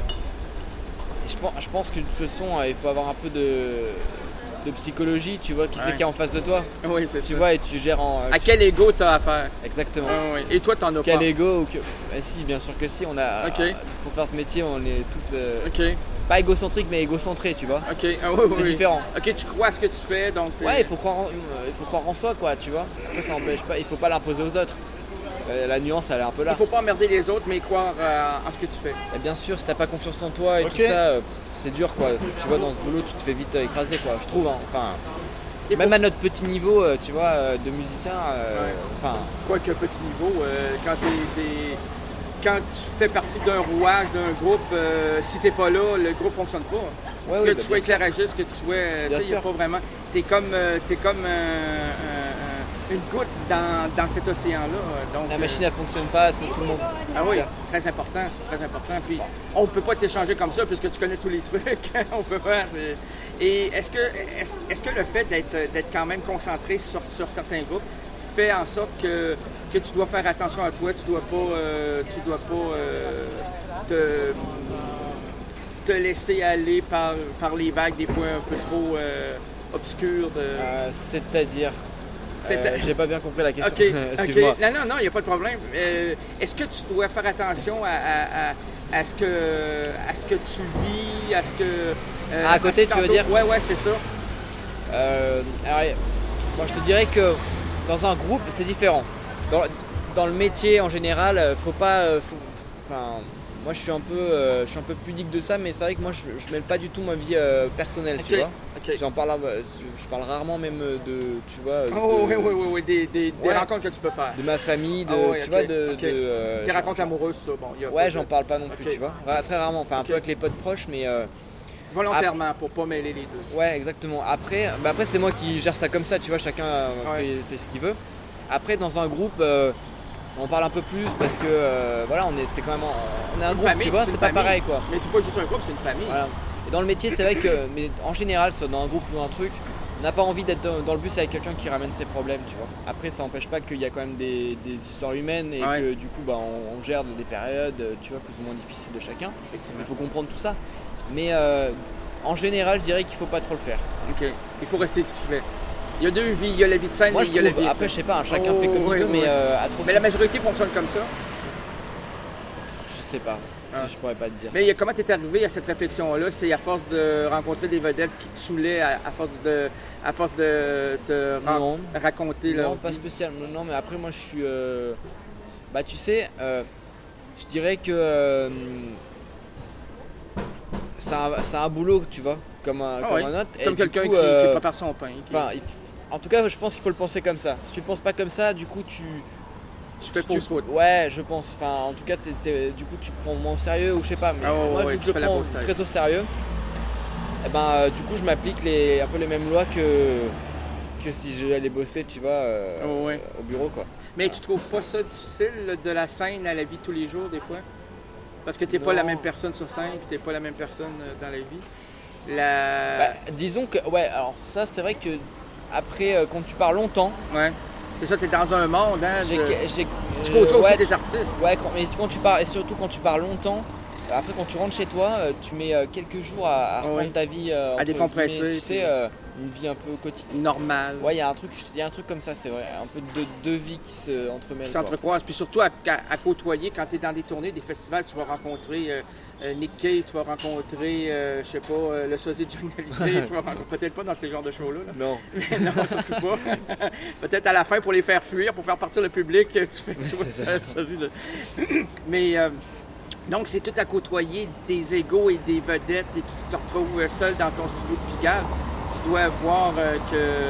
je, pense, je pense que de toute façon, euh, il faut avoir un peu de, de psychologie. Tu vois, qui c'est Ouais. qu'il y a en face de toi. Oui, c'est Tu ça. vois, et tu gères en. À quel ego t'as affaire? Exactement. Ah oui. Et toi, t'en as Quel pas? ego ou que... Eh si, bien sûr que si, on a... Ok. euh, pour faire ce métier, on est tous... euh, Ok, pas égocentriques, mais égocentrés, tu vois. ok, ah oui, C'est oui. différent. Ok, tu crois à ce que tu fais, donc... t'es- Ouais, il faut, croire en... euh, il faut croire en soi, quoi, tu vois. Après, ça empêche pas... Il faut pas l'imposer aux autres. Euh, la nuance, elle est un peu là. Il faut pas emmerder les autres, mais croire euh, en ce que tu fais. Et bien sûr, si t'as pas confiance en toi et Ok. tout ça, euh, c'est dur, quoi. Tu vois, dans ce boulot, tu te fais vite euh, écraser, quoi. Je trouve, hein. Enfin... Et Même à notre petit niveau, euh, tu vois, euh, de musicien, euh, Ouais. enfin... Quoique petit niveau, euh, quand t'es, t'es- quand tu fais partie d'un rouage, d'un groupe, euh, si t'es pas là, le groupe fonctionne pas. Ouais, que ouais, tu bah, sois bien sûr. éclairagiste, que tu sois, euh, Bien tu sais, y a sûr. pas vraiment. T'es comme, euh, t'es comme euh, un- un- une goutte dans, dans cet océan-là. Donc, La euh, machine, elle fonctionne pas, c'est tout le monde. Ah oui, très important, très important. Puis on peut pas t'échanger comme ça puisque tu connais tous les trucs. On peut pas. c'est- Et est-ce que, est-ce, est-ce que le fait d'être, d'être quand même concentré sur, sur certains groupes fait en sorte que, que tu dois faire attention à toi, tu dois pas, euh, tu dois pas euh, te, te laisser aller par, par les vagues des fois un peu trop euh, obscures de. Euh, C'est-à-dire... C'est- euh, J'ai pas bien compris la question. OK, Excuse-moi. OK. Non, non, non, il n'y a pas de problème. Euh, est-ce que tu dois faire attention à, à- à- à ce, que, à ce que tu vis, à ce que... euh, Ah, à côté, ce que tu veux tantôt- dire? Ouais, ouais, c'est ça. Euh, alors, moi je te dirais que dans un groupe c'est différent. Dans, dans le métier en général, euh, faut pas. euh, faut- Enfin, moi je suis un peu, euh, je suis un peu pudique de ça, mais c'est vrai que moi je, je mêle pas du tout ma vie euh, personnelle, tu OK, vois. OK. J'en parle, euh, je, je parle rarement même euh, de, tu vois, de, Oh, oui, oui, oui, oui, des, des, des Ouais. rencontres que tu peux faire. de ma famille, de, Ah ouais, tu ok, vois, de, ok. de, euh, Tes j'en- rencontres amoureuses, ça, bon. y a Ouais, pas j'en de- parle pas non plus, Ok. tu vois. Ra- Très rarement, enfin un Ok. peu avec les potes proches, mais. euh, Volontairement, pour pas mêler les deux. Ouais, exactement. Après, bah après c'est moi qui gère ça comme ça, tu vois, chacun euh, Ouais. fait, fait ce qu'il veut. Après, dans un groupe, euh, on parle un peu plus parce que euh, voilà, on est, c'est quand même, on est un Une groupe, famille, tu vois, c'est c'est une pas famille. pareil quoi. Mais c'est pas juste un groupe, c'est une famille. Voilà. Et dans le métier, c'est vrai que, mais en général, soit dans un groupe ou un truc, on n'a pas envie d'être dans, dans le bus avec quelqu'un qui ramène ses problèmes, tu vois. Après, ça n'empêche pas qu'il y a quand même des, des histoires humaines et Ouais. que du coup, bah, on, on gère des périodes, tu vois, plus ou moins difficiles de chacun. Effectivement. Il faut comprendre tout ça. Mais euh, en général, je dirais qu'il faut pas trop le faire. OK. Il faut rester discret. Il y a deux vies. Il y a la vie de scène Moi, et je il y a la trouve, vie après, je sais pas, hein, chacun Oh, fait comme ouais, il veut, ouais, mais ouais. euh, à trop Mais la majorité fonctionne comme ça. je sais pas. tu sais, je pourrais pas te dire. Mais comment tu es arrivé à cette réflexion-là? C'est à force de rencontrer des vedettes qui te saoulaient, à, à force de à force de te non. raconter Non, leur pas vie? spécialement. Non, mais après, moi, je suis. Euh... Bah, tu sais, euh, je dirais que euh, c'est un, c'est un boulot, tu vois, comme un, Ah comme ouais. un autre. Comme Et quelqu'un du coup, qui, euh, qui prépare son pain. qui- Enfin, il f- en tout cas, je pense qu'il faut le penser comme ça. Si tu le penses pas comme ça, du coup, tu. tu fais tu- fausse route. Ouais, je pense. Enfin, en tout cas, t'es- t'es- du coup, tu te prends moins au sérieux ou je sais pas. Mais Ah ouais, moi, ouais, vu que tu je fais le la prends fausse tête. très au sérieux, et ben, euh, du coup, je m'applique les, un peu les mêmes lois que, que si j'allais bosser, tu vois, euh, Oh, ouais. au bureau, quoi. Mais tu trouves pas ça difficile, là, de la scène à la vie de tous les jours, des fois? Parce que t'es pas la Non. même personne sur scène, puis t'es pas la même personne euh, dans la vie. La... Bah, disons que, ouais, alors ça, c'est vrai que après, euh, quand tu parles longtemps, Ouais. C'est ça, t'es dans un monde, hein? j'ai, de- j'ai- Tu euh, côtoies ouais, aussi des artistes. Ouais, quand, mais quand tu parles, et surtout quand tu parles longtemps, euh, après quand tu rentres chez toi, euh, tu mets euh, quelques jours à, à reprendre Ouais. ta vie, euh, entre décompresser, guillemets, tu puis- sais, euh, une vie un peu quotidienne. Normal. Ouais, il y a un truc, il y a un truc comme ça, c'est vrai, un peu de deux vies qui se entremêlent. Qui quoi. s'entrecroisent. Puis surtout à, à- à côtoyer, quand tu es dans des tournées, des festivals, tu vas rencontrer euh, euh, Nick Cave, tu vas rencontrer, euh, je sais pas, euh, le sosie de Johnny Hallyday, tu vas rencontrer, peut-être pas dans ces genres de shows-là. là. Non. non, surtout pas. Peut-être à la fin pour les faire fuir, pour faire partir le public, tu fais jouer c'est ça. le sosie de... Mais euh, donc c'est tout à côtoyer des égos et des vedettes et tu te retrouves euh, seul dans ton studio de Pigalle. Tu dois voir euh,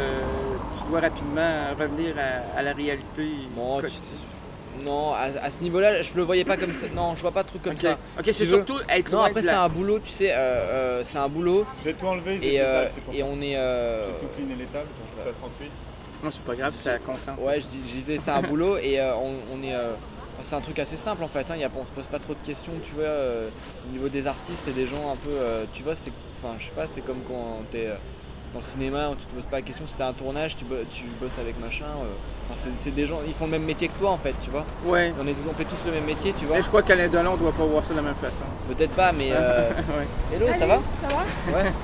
que tu dois rapidement revenir à, à la réalité. Non, tu quotidienne. sais, non, à, à ce niveau-là, je le voyais pas comme ça. Non, je vois pas de truc comme Ok, ça. ok, c'est Tu veux. surtout être Non, loin après de c'est la... un boulot, tu sais, euh, euh, c'est un boulot Je vais tout enlever, ils et, étaient euh, sales, c'est pour et ça. on est. euh, J'ai tout cleané les tables, donc je suis à trente-huit. Non, c'est pas grave, ça concentre. Ouais, je, dis- je disais c'est un boulot et euh, on, on est. euh, c'est un truc assez simple en fait, hein, y a, on se pose pas trop de questions, tu vois. euh, au niveau des artistes, c'est des gens un peu. euh, tu vois, c'est. Enfin, je sais pas, c'est comme quand t'es euh, dans le cinéma où tu te poses pas la question si t'as un tournage, tu, bo- tu bosses avec machin. euh, enfin, c'est, c'est des gens, ils font le même métier que toi en fait, tu vois. Ouais. On, est tous- on fait tous le même métier, tu vois. Mais je crois qu'Alain Delon doit pas voir ça de la même façon. Peut-être pas, mais. euh, Ouais. Hello, ça Salut, va Ça va Ouais.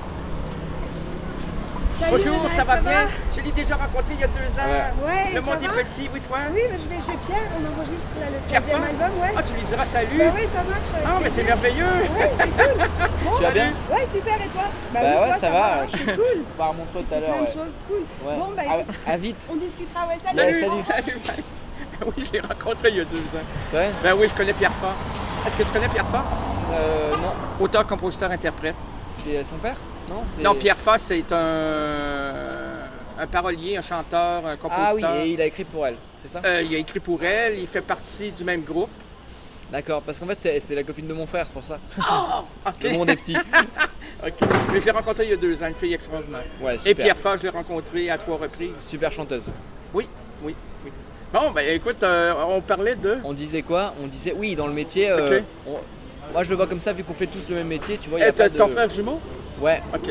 Salut, Bonjour, Renate, ça va bien? va Je l'ai déjà rencontré il y a deux ans. Ouais, Le ça monde va? est petit, oui, toi? Oui, mais je vais chez Pierre, on enregistre là, le Pierre troisième Fort? album, ouais. Ah, tu lui diras salut. Bah oui, ça marche. avec Ah, mais c'est plaisir. merveilleux. Ouais, c'est cool. Bon, Tu vas bien? Ouais, super, et toi? Bah oui, ouais, toi, ça va. hein, c'est cool. Par Montreux tout à l'heure. Plein de Ouais. choses, cool. Ouais. Bon, bah à, écoute, à vite. on discutera, ouais, salut. Ouais, Salut. salut. Salut. Oui, je l'ai rencontré il y a deux ans. C'est vrai Ben oui, je connais Pierre Fort. Est-ce que tu connais Pierre Fort? euh, Non. Auteur, compositeur, interprète. C'est son père? Non, c'est. Non, Pierre Fort, c'est un, un parolier, un chanteur, un Ah oui, compositeur. et il a écrit pour elle, c'est ça? Euh, il a écrit pour elle, il fait partie du même groupe. D'accord, parce qu'en fait c'est, c'est la copine de mon frère, c'est pour ça. OK. Le monde est petit. OK. Mais je l'ai rencontré il y a deux ans, une fille extraordinaire. Ouais, Et super. Pierre Fort, je l'ai rencontré à trois reprises. Super chanteuse. Oui, oui, oui. Bon, ben écoute, euh, on parlait de... On disait quoi? On disait, oui, dans le métier. euh, Ok. on- Moi je le vois comme ça, vu qu'on fait tous le même métier, tu vois. Y a Eh, pas t'as de... ton frère jumeau? Ouais, OK.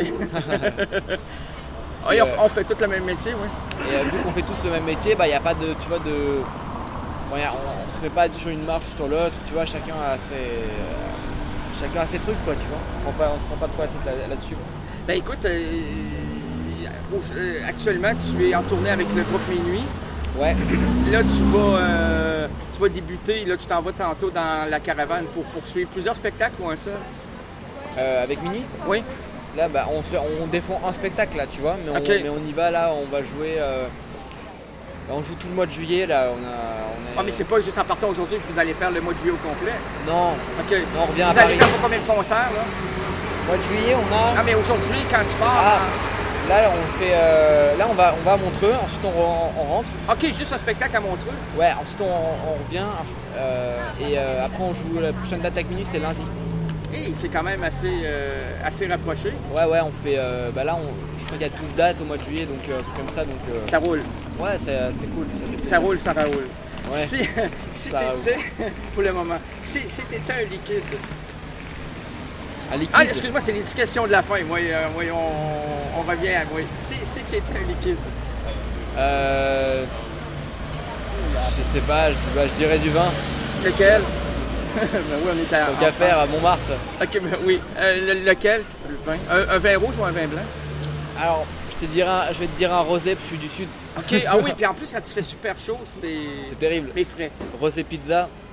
Oui, on, fait- on fait tout le même métier, oui. et euh, vu qu'on fait tous le même métier, bah y a pas de. Tu vois, de. Bon, y a- on, on se met pas sur une marche ou sur l'autre, tu vois, chacun a ses. euh, chacun a ses trucs, quoi, tu vois. On se prend pas, on se prend pas trop la tête là- là-dessus. quoi. Ben écoute, euh, au- euh, actuellement, tu es en tournée avec le groupe Minuit. Ouais. Là, tu vas, euh, tu vas débuter, là, tu t'en vas tantôt dans la caravane pour poursuivre plusieurs spectacles ou un seul? Euh, avec Mini. Oui. Là, bah, on, fait, on défend un spectacle, là, tu vois, mais on, Ok. mais on y va, là, on va jouer... euh, bah, on joue tout le mois de juillet, là, on a... On est- Ah, mais c'est pas juste en partant aujourd'hui que vous allez faire le mois de juillet au complet. Non, OK. Non, on revient à vous allez Paris. faire pour combien de concerts, là? mois de juillet, on a... Ah, mais aujourd'hui, quand tu pars... Ah, là, on fait... euh, là, on va, on va à Montreux, ensuite on, re- on rentre. OK, juste un spectacle à Montreux. Ouais, ensuite on, on revient, euh, et euh, après on joue la prochaine date avec Minute, c'est lundi. Et c'est quand même assez, euh, assez rapproché. Ouais, ouais, on fait... euh, bah là, on, je crois qu'il y a douze dates au mois de juillet, donc euh, un truc comme ça, donc... euh, Ça roule. ouais, c'est, c'est cool. Ça, fait Ça roule, ça roule. Ouais. Si, si Ça t'étais... Pour le moment. Si, si t'étais un liquide... Un liquide. Ah, excuse-moi, c'est l'éducation de la fin. Moi, euh, moi, on, on revient à moi. Si, si tu étais un liquide... Euh... Je sais pas, je, bah, je dirais du vin. Lequel? Ben oui, on est à... Tant qu'à faire à Montmartre. OK, ben oui. Euh, le- lequel? Le vin. Un, un vin rouge ou un vin blanc? Alors, je te dirais, un- je vais te dire un rosé, parce que je suis du sud. OK, ah oui, puis en plus, quand il fait super chaud, c'est... C'est terrible. Mais frais. Rosé pizza,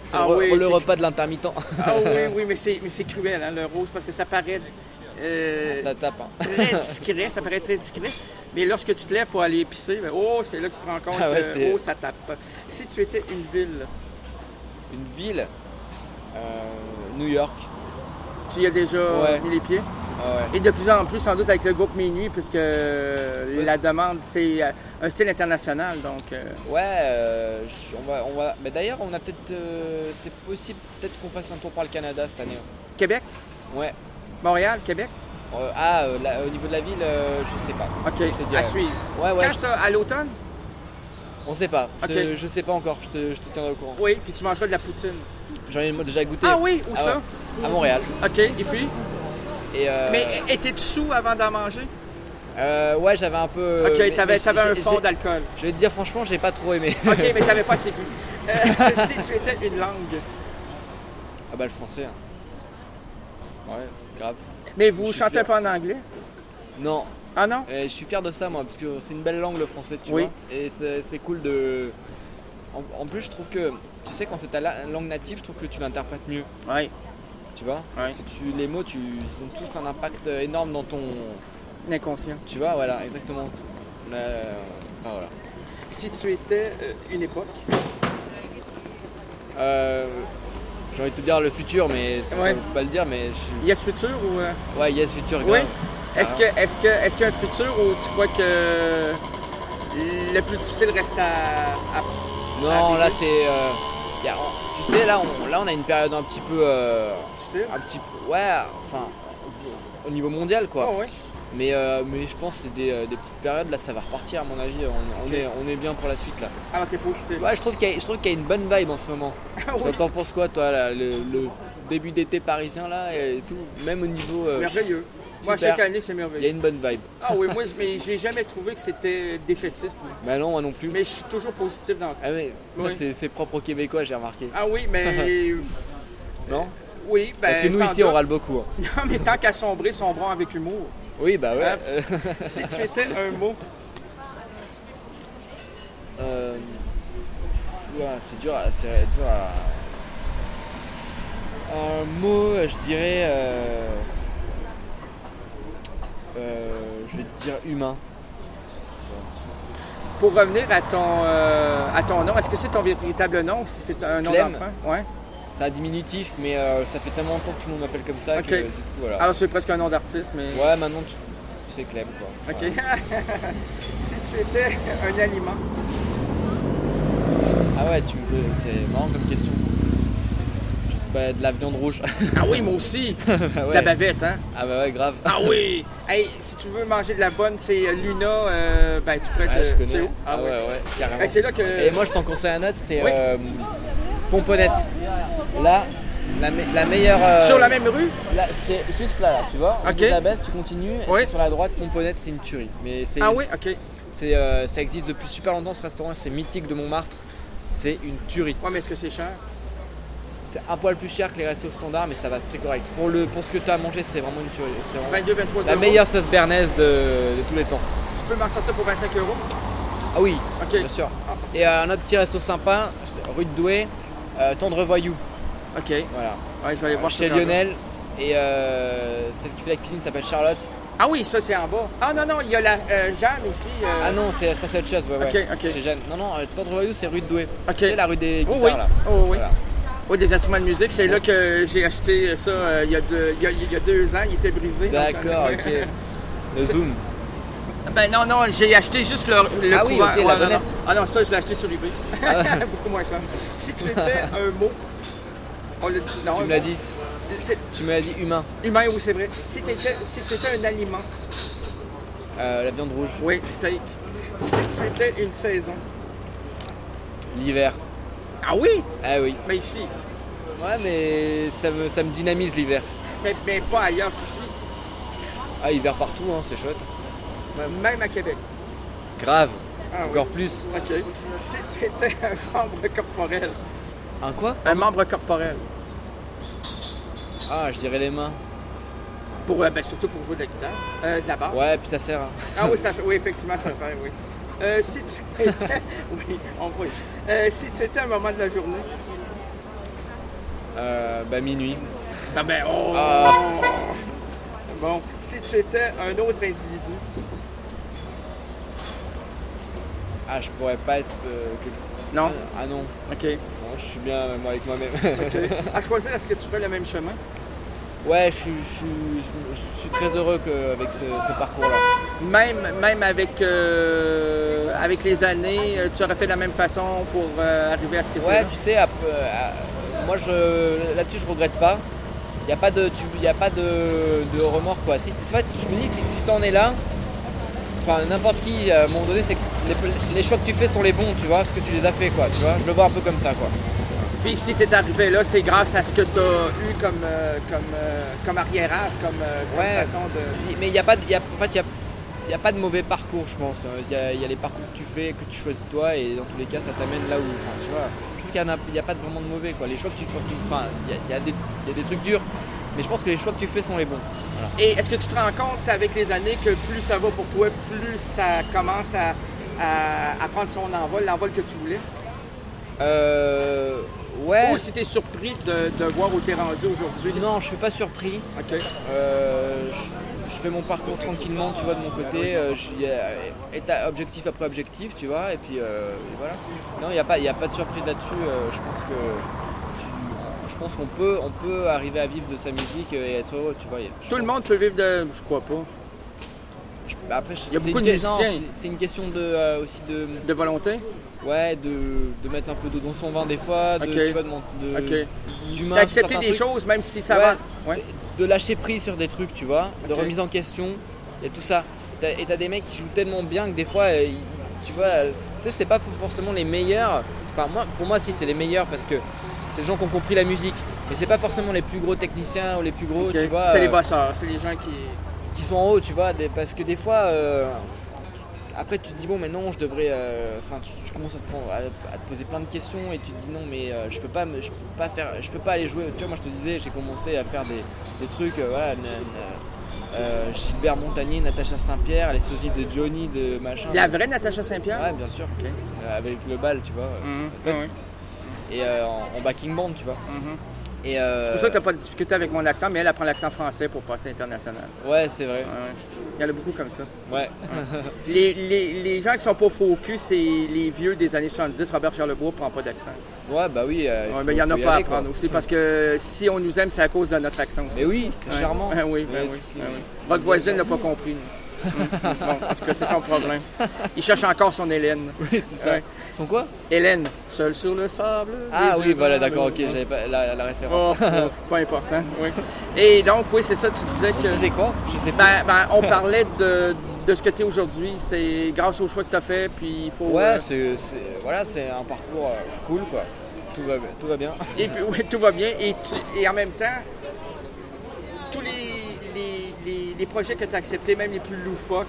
Ah le, oui, le c'est- repas de l'intermittent. Ah oui, oui, mais c'est, mais c'est cruel, hein, le rose, parce que ça paraît euh, Ça tape. Hein. très discret, ça paraît très discret. Mais lorsque tu te lèves pour aller épicer, ben, oh, c'est là que tu te rends compte Ah ouais, que c'est- oh, ça tape. Si tu étais une ville, Une ville, euh, New York. tu y as déjà Ouais. mis les pieds. Ah ouais. Et de plus en plus, sans doute, avec le groupe Minuit, puisque euh, la demande, c'est euh, un style international. Donc, euh, Ouais, euh, je- on va, on va. Mais d'ailleurs, on a peut-être, euh, c'est possible peut-être qu'on fasse un tour par le Canada cette année. Québec, Ouais. Montréal, Québec. Euh, ah, euh, là, au niveau de la ville, euh, je sais pas. OK, Je te dirai. à suivre. Ouais, ouais. Quand ça, à l'automne? On sait pas. Je, te, Ok. je sais pas encore. Je te, je te tiendrai au courant. Oui, puis tu mangeras de la poutine. J'en ai déjà goûté. Ah oui, où Ah ça? ouais. À Montréal. OK, et puis? Et euh, Mais étais-tu sous avant d'en manger? euh, ouais, j'avais un peu. OK, mais- t'avais, mais t'avais un j'ai- fond j'ai- d'alcool. Je vais te dire franchement, j'ai pas trop aimé. OK, mais t'avais pas assez bu. Euh, si tu étais une langue. Ah bah le français. hein. Ouais, grave. Mais vous Je suis chantez fier. pas en anglais? Non, Ah non? euh, je suis fier de ça moi, parce que c'est une belle langue le français, tu Oui. vois. Et c'est, c'est cool de. En, en plus, je trouve que, tu sais, quand c'est ta la- langue native, je trouve que tu l'interprètes mieux, Oui. tu vois. Parce que tu, les mots, tu, ils ont tous un impact énorme dans ton. Inconscient. Tu vois, voilà, exactement. Euh, enfin, voilà. Si tu étais euh, une époque, Euh, j'ai envie de te dire le futur, mais c'est Ouais. on peut pas le dire, mais je suis. Yes Futur ou... euh, Ouais, yes, futur, Oui. grave. Est-ce que, est-ce que, est-ce qu'il y a un futur où tu crois que le plus difficile reste à... à- Non, à là vivre? c'est. euh, y a- tu sais, là on, là on a une période un petit peu. euh, difficile? un petit peu. Ouais, enfin. Au niveau mondial quoi. Oh, oui. Mais, euh, mais je pense que c'est des, euh, des petites périodes, là ça va repartir à mon avis. On, on Ok. est, on est bien pour la suite là. Alors t'es positif. Ouais, je trouve qu'il y a, je trouve qu'il y a une bonne vibe en ce moment. Ah oui. T'en penses quoi toi, là, le, le début d'été parisien là et tout, même au niveau. euh, Merveilleux. Moi, super. chaque année, c'est Il y a merveilleux. une bonne vibe. Ah oui, moi, je- mais j'ai jamais trouvé que c'était défaitiste. moi. Bah non, moi non plus. Mais je suis toujours positif dans... Ah mais ça Oui. c'est, c'est propre aux Québécois, j'ai remarqué. Ah oui, mais... Non Oui, ben... Parce que nous sans ici on doute. râle beaucoup. hein. Non, mais tant qu'à sombrer, sombrons avec humour. Oui, bah ouais. Ah. Euh, Si tu étais un mot, euh, ouais, c'est dur, à- c'est dur à. Un mot, je dirais. euh, euh, je vais te dire humain. pour revenir à ton, euh, à ton nom, est-ce que c'est ton véritable nom ou si c'est un nom Clem. d'emprunt? Ouais. C'est un diminutif, mais euh, ça fait tellement longtemps que tout le monde m'appelle comme ça Ok. que du coup voilà. Alors c'est presque un nom d'artiste, mais... Ouais, maintenant tu, tu sais Clem quoi. Ok. Voilà. Si tu étais un aliment, Ah ouais, tu me peux. C'est marrant comme question. Bah, de la viande rouge. ah oui, moi aussi, Bah de la ouais. bavette, hein? Ah bah ouais, grave. Ah oui! Hey, si tu veux manger de la bonne, c'est Luna, euh, ben tu pourrais Ouais, te... je tu sais connais. où? Ah ouais, ouais, carrément. Hey, c'est là que... Et moi je t'en conseille un autre, c'est Oui. euh, Pomponnette. Là, la, me- la meilleure. euh, Sur la même rue? Là, c'est juste là, là, tu vois. On Ok. Elisabeth, tu continues. et Oui. c'est sur la droite, Pomponnette, c'est une tuerie. Mais c'est, Ah oui? Ok. c'est, euh, ça existe depuis super longtemps ce restaurant, c'est mythique de Montmartre. C'est une tuerie. Ouais, mais est-ce que c'est cher? C'est un poil plus cher que les restos standards, mais ça va, c'est très correct. Pour, le, pour ce que tu as à manger, c'est vraiment une tuerie. C'est vraiment vingt-deux, vingt-trois la euros. meilleure sauce bernaise de, de tous les temps. Je peux m'en sortir pour vingt-cinq euros? Ah oui, Ok. bien sûr. Et euh, un autre petit resto sympa, rue de Douai, euh, Tendre Voyou. Ok. Voilà. Ouais, je vais aller voir Chez ça. Lionel. Et euh, celle qui fait la cuisine s'appelle Charlotte. Ah oui, ça c'est en bas. Ah non, non, il y a la euh, Jeanne aussi. euh, Ah non, c'est, ça c'est autre chose, ouais, ouais. Ok, ok. C'est Jeanne. Non, non, euh, Tendre Voyou, c'est rue de Douai. Ok. Tu sais, la rue des Oh guitares, oui. là. Oh oui. Voilà. Oui, des instruments de musique. C'est là que j'ai acheté ça euh, il, y a deux, il, y a, il y a deux ans. Il était brisé. donc D'accord, j'en ai- ok. Le C'est- zoom. Ben non, non, j'ai acheté juste le, le Ah oui, couvert. ok, la Ouais, non, non. bonnette. Ah non, ça je l'ai acheté sur eBay. Ah. Beaucoup moins cher. Si tu étais un mot, on l'a dit. Non, Tu un me l'as mot. dit. C'est Tu me l'as dit humain. humain, oui, c'est vrai. Si, t'étais- si tu étais un aliment, Euh, la viande rouge. oui, steak. Si tu étais une saison. L'hiver. Ah oui, Ah oui. mais ici. Ouais, mais ça me, ça me dynamise l'hiver. Mais, mais pas ailleurs qu'ici. Ah, hiver partout, hein, c'est chouette. Même à Québec. Grave. Ah oui. Encore plus. OK. Si tu étais un membre corporel. Un quoi? Un membre corporel. Ah, je dirais les mains. Pour, euh, ben, surtout pour jouer de la guitare. Euh, de la basse. Ouais, puis ça sert. hein. Ah oui, ça, oui, effectivement, ça sert, oui. Euh, si tu étais... oui, on voit. Euh, si tu étais un moment de la journée. euh, Bah minuit. Ah ben, oh! Ah. Bon, si tu étais un autre individu, Ah, je pourrais pas être... euh, que- non? Ah non, OK. non, je suis bien euh, moi avec moi-même. OK. À choisir, est-ce que tu fais le même chemin? Ouais, je suis, je, suis, je, je suis très heureux que, avec ce, ce parcours-là. Même, même avec, euh, avec les années, euh, tu aurais fait de la même façon pour euh, arriver à ce que tu es Ouais, là? tu sais, à- à- moi je, là-dessus je regrette pas. Il n'y a pas de, tu, y a pas de, de remords quoi. Si, en fait, je me dis si, si t'en es là, enfin n'importe qui à un moment donné, c'est que les, les choix que tu fais sont les bons, tu vois, parce que tu les as fait quoi, tu vois. Je le vois un peu comme ça quoi. Puis si tu es arrivé là, c'est grâce à ce que tu as eu comme, euh, comme, euh, comme arriérage, comme, euh, comme Ouais. façon de... Mais il n'y a pas, de- y a, en fait, y a, y a pas de mauvais parcours, je pense. Il y a, y a les parcours que tu fais, que tu choisis toi, et dans tous les cas, ça t'amène là où, enfin, tu vois. Je trouve qu'il n'y a, y a pas de vraiment de mauvais quoi. Les choix que tu fais, tu- enfin, il y a, y a des, y a des trucs durs, mais je pense que les choix que tu fais sont les bons. Voilà. Et est-ce que tu te rends compte avec les années que plus ça va pour toi, plus ça commence à, à, à prendre son envol, l'envol que tu voulais? Euh, ouais. Ou si tu es surpris de, de voir où tu es rendu aujourd'hui? Non, je suis pas surpris. OK. Euh, je, je fais mon parcours tranquillement, tu vois, de mon côté. Euh, je suis euh, éta- objectif après objectif, tu vois, et puis euh, et voilà. Non, il n'y a pas, il y a pas de surprise là-dessus. euh, je pense que tu- je pense qu'on peut, on peut arriver à vivre de sa musique et être heureux, tu vois. Je Tout le pense- monde peut vivre de... Je crois pas. je- bah, après, je- Il y a c'est beaucoup une de que- non, musiciens. c'est- c'est une question de euh, aussi de, De volonté? ouais, de, de mettre un peu d'eau dans son vin des fois, de, Ok. tu vois, de, mon- de- OK. d'humain, D'accepter certains des trucs. choses, même si ça Ouais. va. Ouais. De lâcher prise sur des trucs, tu vois, de Ok. remise en question, et tout ça. T'as- Et t'as des mecs qui jouent tellement bien que des fois, euh, ils- tu vois, euh, tu sais, c'est pas forcément les meilleurs. Enfin, moi, pour moi, si, c'est les meilleurs parce que c'est les gens qui ont compris la musique. Mais c'est pas forcément les plus gros techniciens ou les plus gros, OK. tu vois, C'est les euh, bosseurs, c'est les gens qui... qui sont en haut, tu vois, des- parce que des fois, euh, après tu te dis bon, mais non, je devrais, euh, enfin, tu, tu commences à te, prendre- à- à te poser plein de questions et tu te dis non, mais euh, je peux pas, me- je peux pas faire, je peux pas aller jouer. Tu vois, moi je te disais, j'ai commencé à faire des, des trucs, euh, voilà, na- na- euh, Gilbert Montagnier, Natacha Saint-Pierre, les sosies de Johnny, de machin. La vraie Natacha Saint-Pierre? Ouais, bien sûr. OK. Euh, avec le bal, tu vois. Mhm. Ça, Ah oui. Et euh, en, en backing band, tu vois. Mhm. Et euh, C'est pour ça que tu n'as pas de difficulté avec mon accent, mais elle apprend l'accent français pour passer international. ouais, c'est vrai. Ouais, ouais. Il y en a beaucoup comme ça. Ouais. Les, les, les gens qui sont pas faux au cul, c'est les vieux des années soixante-dix. Robert Charlebois ne prend pas d'accent. Ouais, bah oui. euh, Ouais, faut- mais il n'y en a faut y pas aller, à quoi. prendre aussi, parce que si on nous aime, c'est à cause de notre accent aussi. Mais oui, c'est Ouais. charmant. Ah oui, ben Ouais, oui, c'est- ben oui. Votre voisine n'a pas compris. Hum, hum. Bon, en tout cas, c'est son problème. Il cherche encore son Hélène. Oui, c'est ça. Ouais. Ils sont quoi? Hélène, seule sur le sable. Ah les oui, yeux voilà, dans d'accord, le- ok, j'avais pas la, la Oh, référence. oh, pas important. Oui. Et donc, oui, c'est ça, tu disais Tu que. disais quoi? Je sais pas. Ben, ben, on parlait de, de ce que tu es aujourd'hui. C'est grâce au choix que tu as fait, puis il faut. Ouais, euh, c'est, c'est- voilà, c'est un parcours euh, cool, quoi. Tout va, tout va bien. Et puis, oui, tout va bien. Et, tu- et en même temps, tous les, les, les- les projets que tu as acceptés, même les plus loufoques,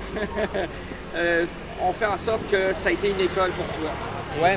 euh, ont fait en sorte que ça a été une école pour toi. Ouais.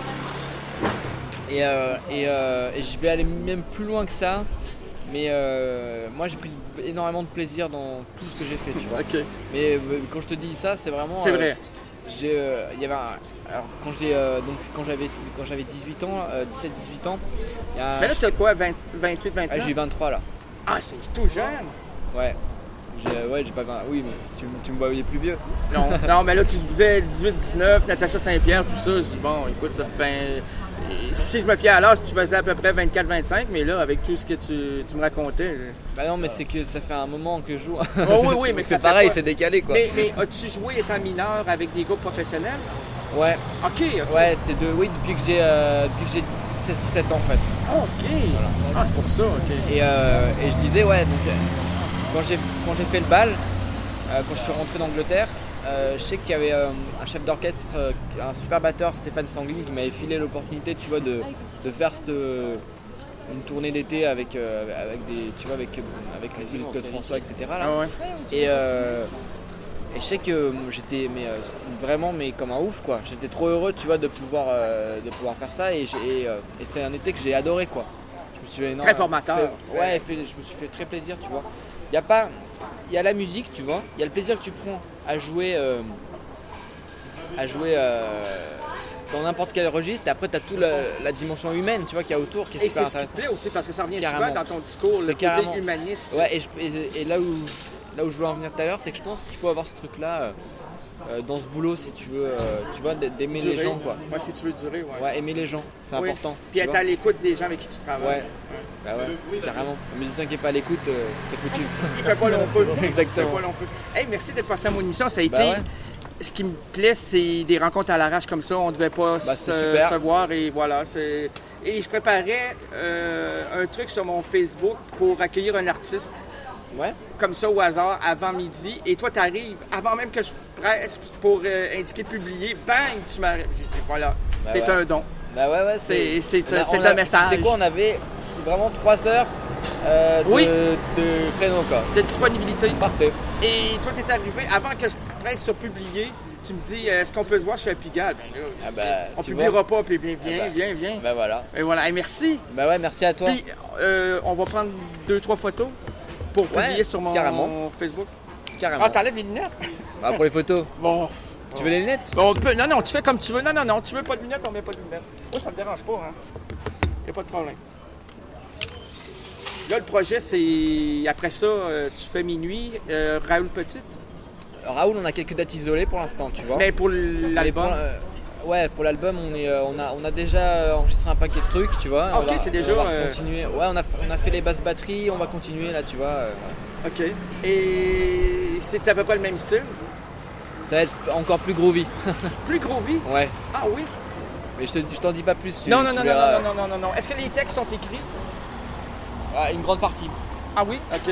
Et, euh, et, euh, et je vais aller même plus loin que ça. Mais euh, moi, j'ai pris énormément de plaisir dans tout ce que j'ai fait, tu vois. OK. Mais euh, quand je te dis ça, c'est vraiment. C'est euh, vrai. J'ai, euh, il y avait un- alors quand j'ai euh, donc quand j'avais quand j'avais dix-huit ans, euh, dix-sept dix-huit ans, il y a un- Mais là, tu as quoi, vingt, vingt-huit, ah, vingt-neuf? j'ai vingt-trois là. Ah, c'est tout jeune. Ouais. J'ai, euh, ouais, j'ai pas vingt. Oui, mais tu, m- tu me voyais plus vieux. Non, non, mais là, tu disais dix-huit, dix-neuf, Natacha Saint-Pierre, tout ça. Je dis, bon, écoute, ben, si je me fiais à l'âge, tu faisais à peu près vingt-quatre, vingt-cinq, mais là, avec tout ce que tu, tu me racontais. Bah non, mais c'est que ça fait un moment que je joue. Oh, oui, oui, mais c'est ça fait pareil, pas- c'est décalé quoi. Mais, mais as-tu joué étant mineur avec des groupes professionnels? Ouais, OK, OK. ouais, c'est de, oui, depuis que j'ai, euh, depuis que j'ai seize dix-sept ans en fait. OK. Ah, c'est pour ça, OK. Et, euh, et je disais, ouais, donc euh, quand j'ai, quand j'ai fait le bal, euh, quand je suis rentré d'Angleterre, euh, je sais qu'il y avait euh, un chef d'orchestre, euh, un super batteur, Stéphane Sanglin, qui m'avait filé l'opportunité, tu vois, de, de faire cette, euh, une tournée d'été avec, euh, avec des, tu vois, avec, euh, avec les solides Claude François, et cetera. Là. Ah ouais. Et, euh, et je sais que euh, j'étais mais, euh, vraiment mais comme un ouf quoi. J'étais trop heureux tu vois de pouvoir, euh, de pouvoir faire ça et, j'ai- et, euh, et c'est un été que j'ai adoré quoi. Je me suis fait énorme- Très formateur. fait- ouais, fait- je me suis fait très plaisir tu vois. Il y a pas, il y a la musique tu vois, il y a le plaisir que tu prends à jouer, euh, à jouer, euh, dans n'importe quel registre. Et après, tu as toute la, la dimension humaine, tu vois, qu'il y a autour, qui est Et super c'est ce qui te intéressant. plaît aussi, parce que ça revient Carrément. souvent dans ton discours, le C'est côté carrément. humaniste. Ouais, et, je- et- et là, où, là où je voulais en venir tout à l'heure, c'est que je pense qu'il faut avoir ce truc-là euh, euh, dans ce boulot, si tu veux, euh, tu vois, d'a- d'aimer les Durer. gens, quoi. Ouais, si tu veux durer, ouais. Ouais, aimer les gens, c'est Oui. important. Puis tu être vois. à l'écoute des gens avec qui tu travailles. Ouais, bah ouais, carrément. Un musicien qui est pas à l'écoute, euh, c'est foutu. Il fait pas long feu. Exactement. Il fait pas long feu. Hey, merci d'être passé à mon émission. Ça a été. Bah ouais. Ce qui me plaît, c'est des rencontres à l'arrache comme ça. On ne devait pas Bah, se, c'est super. se voir et voilà. c'est- Et je préparais euh, un truc sur mon Facebook pour accueillir un artiste Ouais, comme ça au hasard avant midi. Et toi, tu arrives avant même que je presse pour euh, indiquer publier. Bang, tu m'arrives. J'ai dit voilà, Bah c'est ouais. un don. bah ouais, ouais, C'est- c'est- on a- c'est on un a- message. C'est quoi, on avait vraiment trois heures euh, de, Oui. de créneau, quoi. De disponibilité. Parfait. Et toi, tu es arrivé avant que je presse sur publier. Tu me dis, euh, est-ce qu'on peut se voir? Je suis à Pigalle. Ben là, Ah bah, on tu publiera vois. pas, puis viens, viens, Ah bah. viens, viens. Bah voilà. Et voilà, et merci. Bah ouais, merci à toi. Puis, euh, on va prendre deux, trois photos pour Ouais, publier sur mon carrément. Facebook. Carrément. Ah, t'enlèves les lunettes? Bah, pour les photos. Bon. Tu veux les lunettes? Bon, on peut... Non, non, tu fais comme tu veux. Non, non, non, tu veux pas de lunettes, on met pas de lunettes. Moi, ça me dérange pas, hein. Y a pas de problème. Là, le projet, c'est... Après ça, euh, tu fais minuit, euh, Raoul Petite. Raoul, on a quelques dates isolées pour l'instant, tu vois. Mais pour Mais l'album... pour, euh, ouais, pour l'album, on, est, euh, on, a, on a déjà euh, enregistré un paquet de trucs, tu vois. Ah, On ok, va- c'est déjà, On va euh, continuer. Ouais, on a, on a fait les basses batteries, on va continuer là, tu vois. euh, voilà. OK. Et c'est à peu près le même style. Ça va être encore plus groovy. Plus groovy. Ouais. Ah oui? Mais je, te, je t'en dis pas plus. Tu, Non, non, tu non, non, verras. non, non, non, non, non. Est-ce que les textes sont écrits? Ah, une grande partie. Ah oui? OK.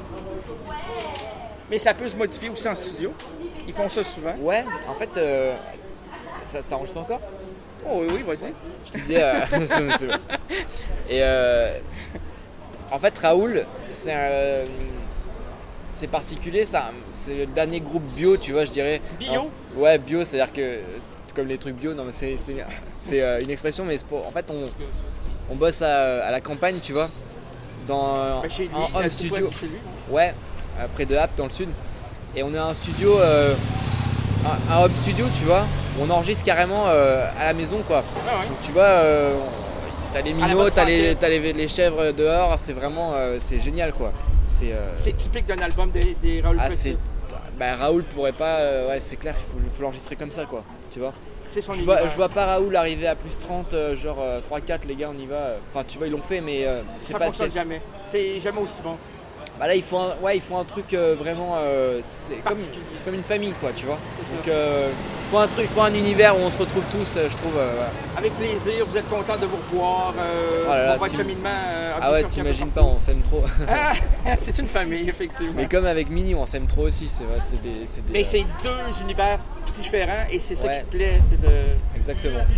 Mais ça peut se modifier aussi en studio. Ils font ça souvent. Ouais, en fait, euh, ça, ça enregistre encore. Oh oui, oui, vas-y. Je te disais. euh, c'est- c'est- Et euh, en fait, Raoul, c'est un. C'est particulier, ça, c'est le dernier groupe bio, tu vois, je dirais. Bio? Non, ouais, bio, c'est-à-dire que, comme les trucs bio, non, mais c'est, c'est, c'est, euh, une expression, mais c'est pour- en fait, on, on bosse à, à la campagne, tu vois, dans Ben, chez lui, en il y a home tout studio. près de chez lui. Ouais, euh, près de Apt, dans le sud. Et on a un studio, euh, un, un home studio, tu vois, où on enregistre carrément euh, à la maison, quoi. Ah ouais. Donc, tu vois, euh, t'as les À la minots, bonne t'as, les, franquette. t'as les, les chèvres dehors, c'est vraiment, euh, c'est génial, quoi. C'est, euh, C'est typique d'un album des, des Raoul ah, Petit. c'est... Bah, Raoul pourrait pas. euh, ouais, c'est clair, il faut, faut l'enregistrer comme ça, quoi. Tu vois. C'est son Je vois, univers. je vois pas Raoul arriver à plus trente, euh, genre euh, trois quatre, les gars, on y va. euh. Enfin, tu vois, ils l'ont fait, mais euh, c'est Ça pas. fonctionne c'est- jamais. C'est jamais aussi bon. Bah là, il faut un, ouais, il faut un truc euh, vraiment. euh, c'est, comme, Particulier. c'est comme une famille, quoi, tu vois. C'est ça. Donc, euh, il faut un truc, il faut un univers où on se retrouve tous, euh, je trouve. euh, voilà. Avec plaisir, vous êtes content de vous revoir euh, Oh là là, pour votre tu- cheminement. euh, Ah ouais, bifurqué un peu t'imagines pas, partout. on s'aime trop. Ah, c'est une famille, effectivement. Mais comme avec Mini, on s'aime trop aussi, c'est vrai, c'est des. C'est des Mais euh, c'est deux univers différents et c'est ça Ouais. qui te plaît, c'est de... Exactement.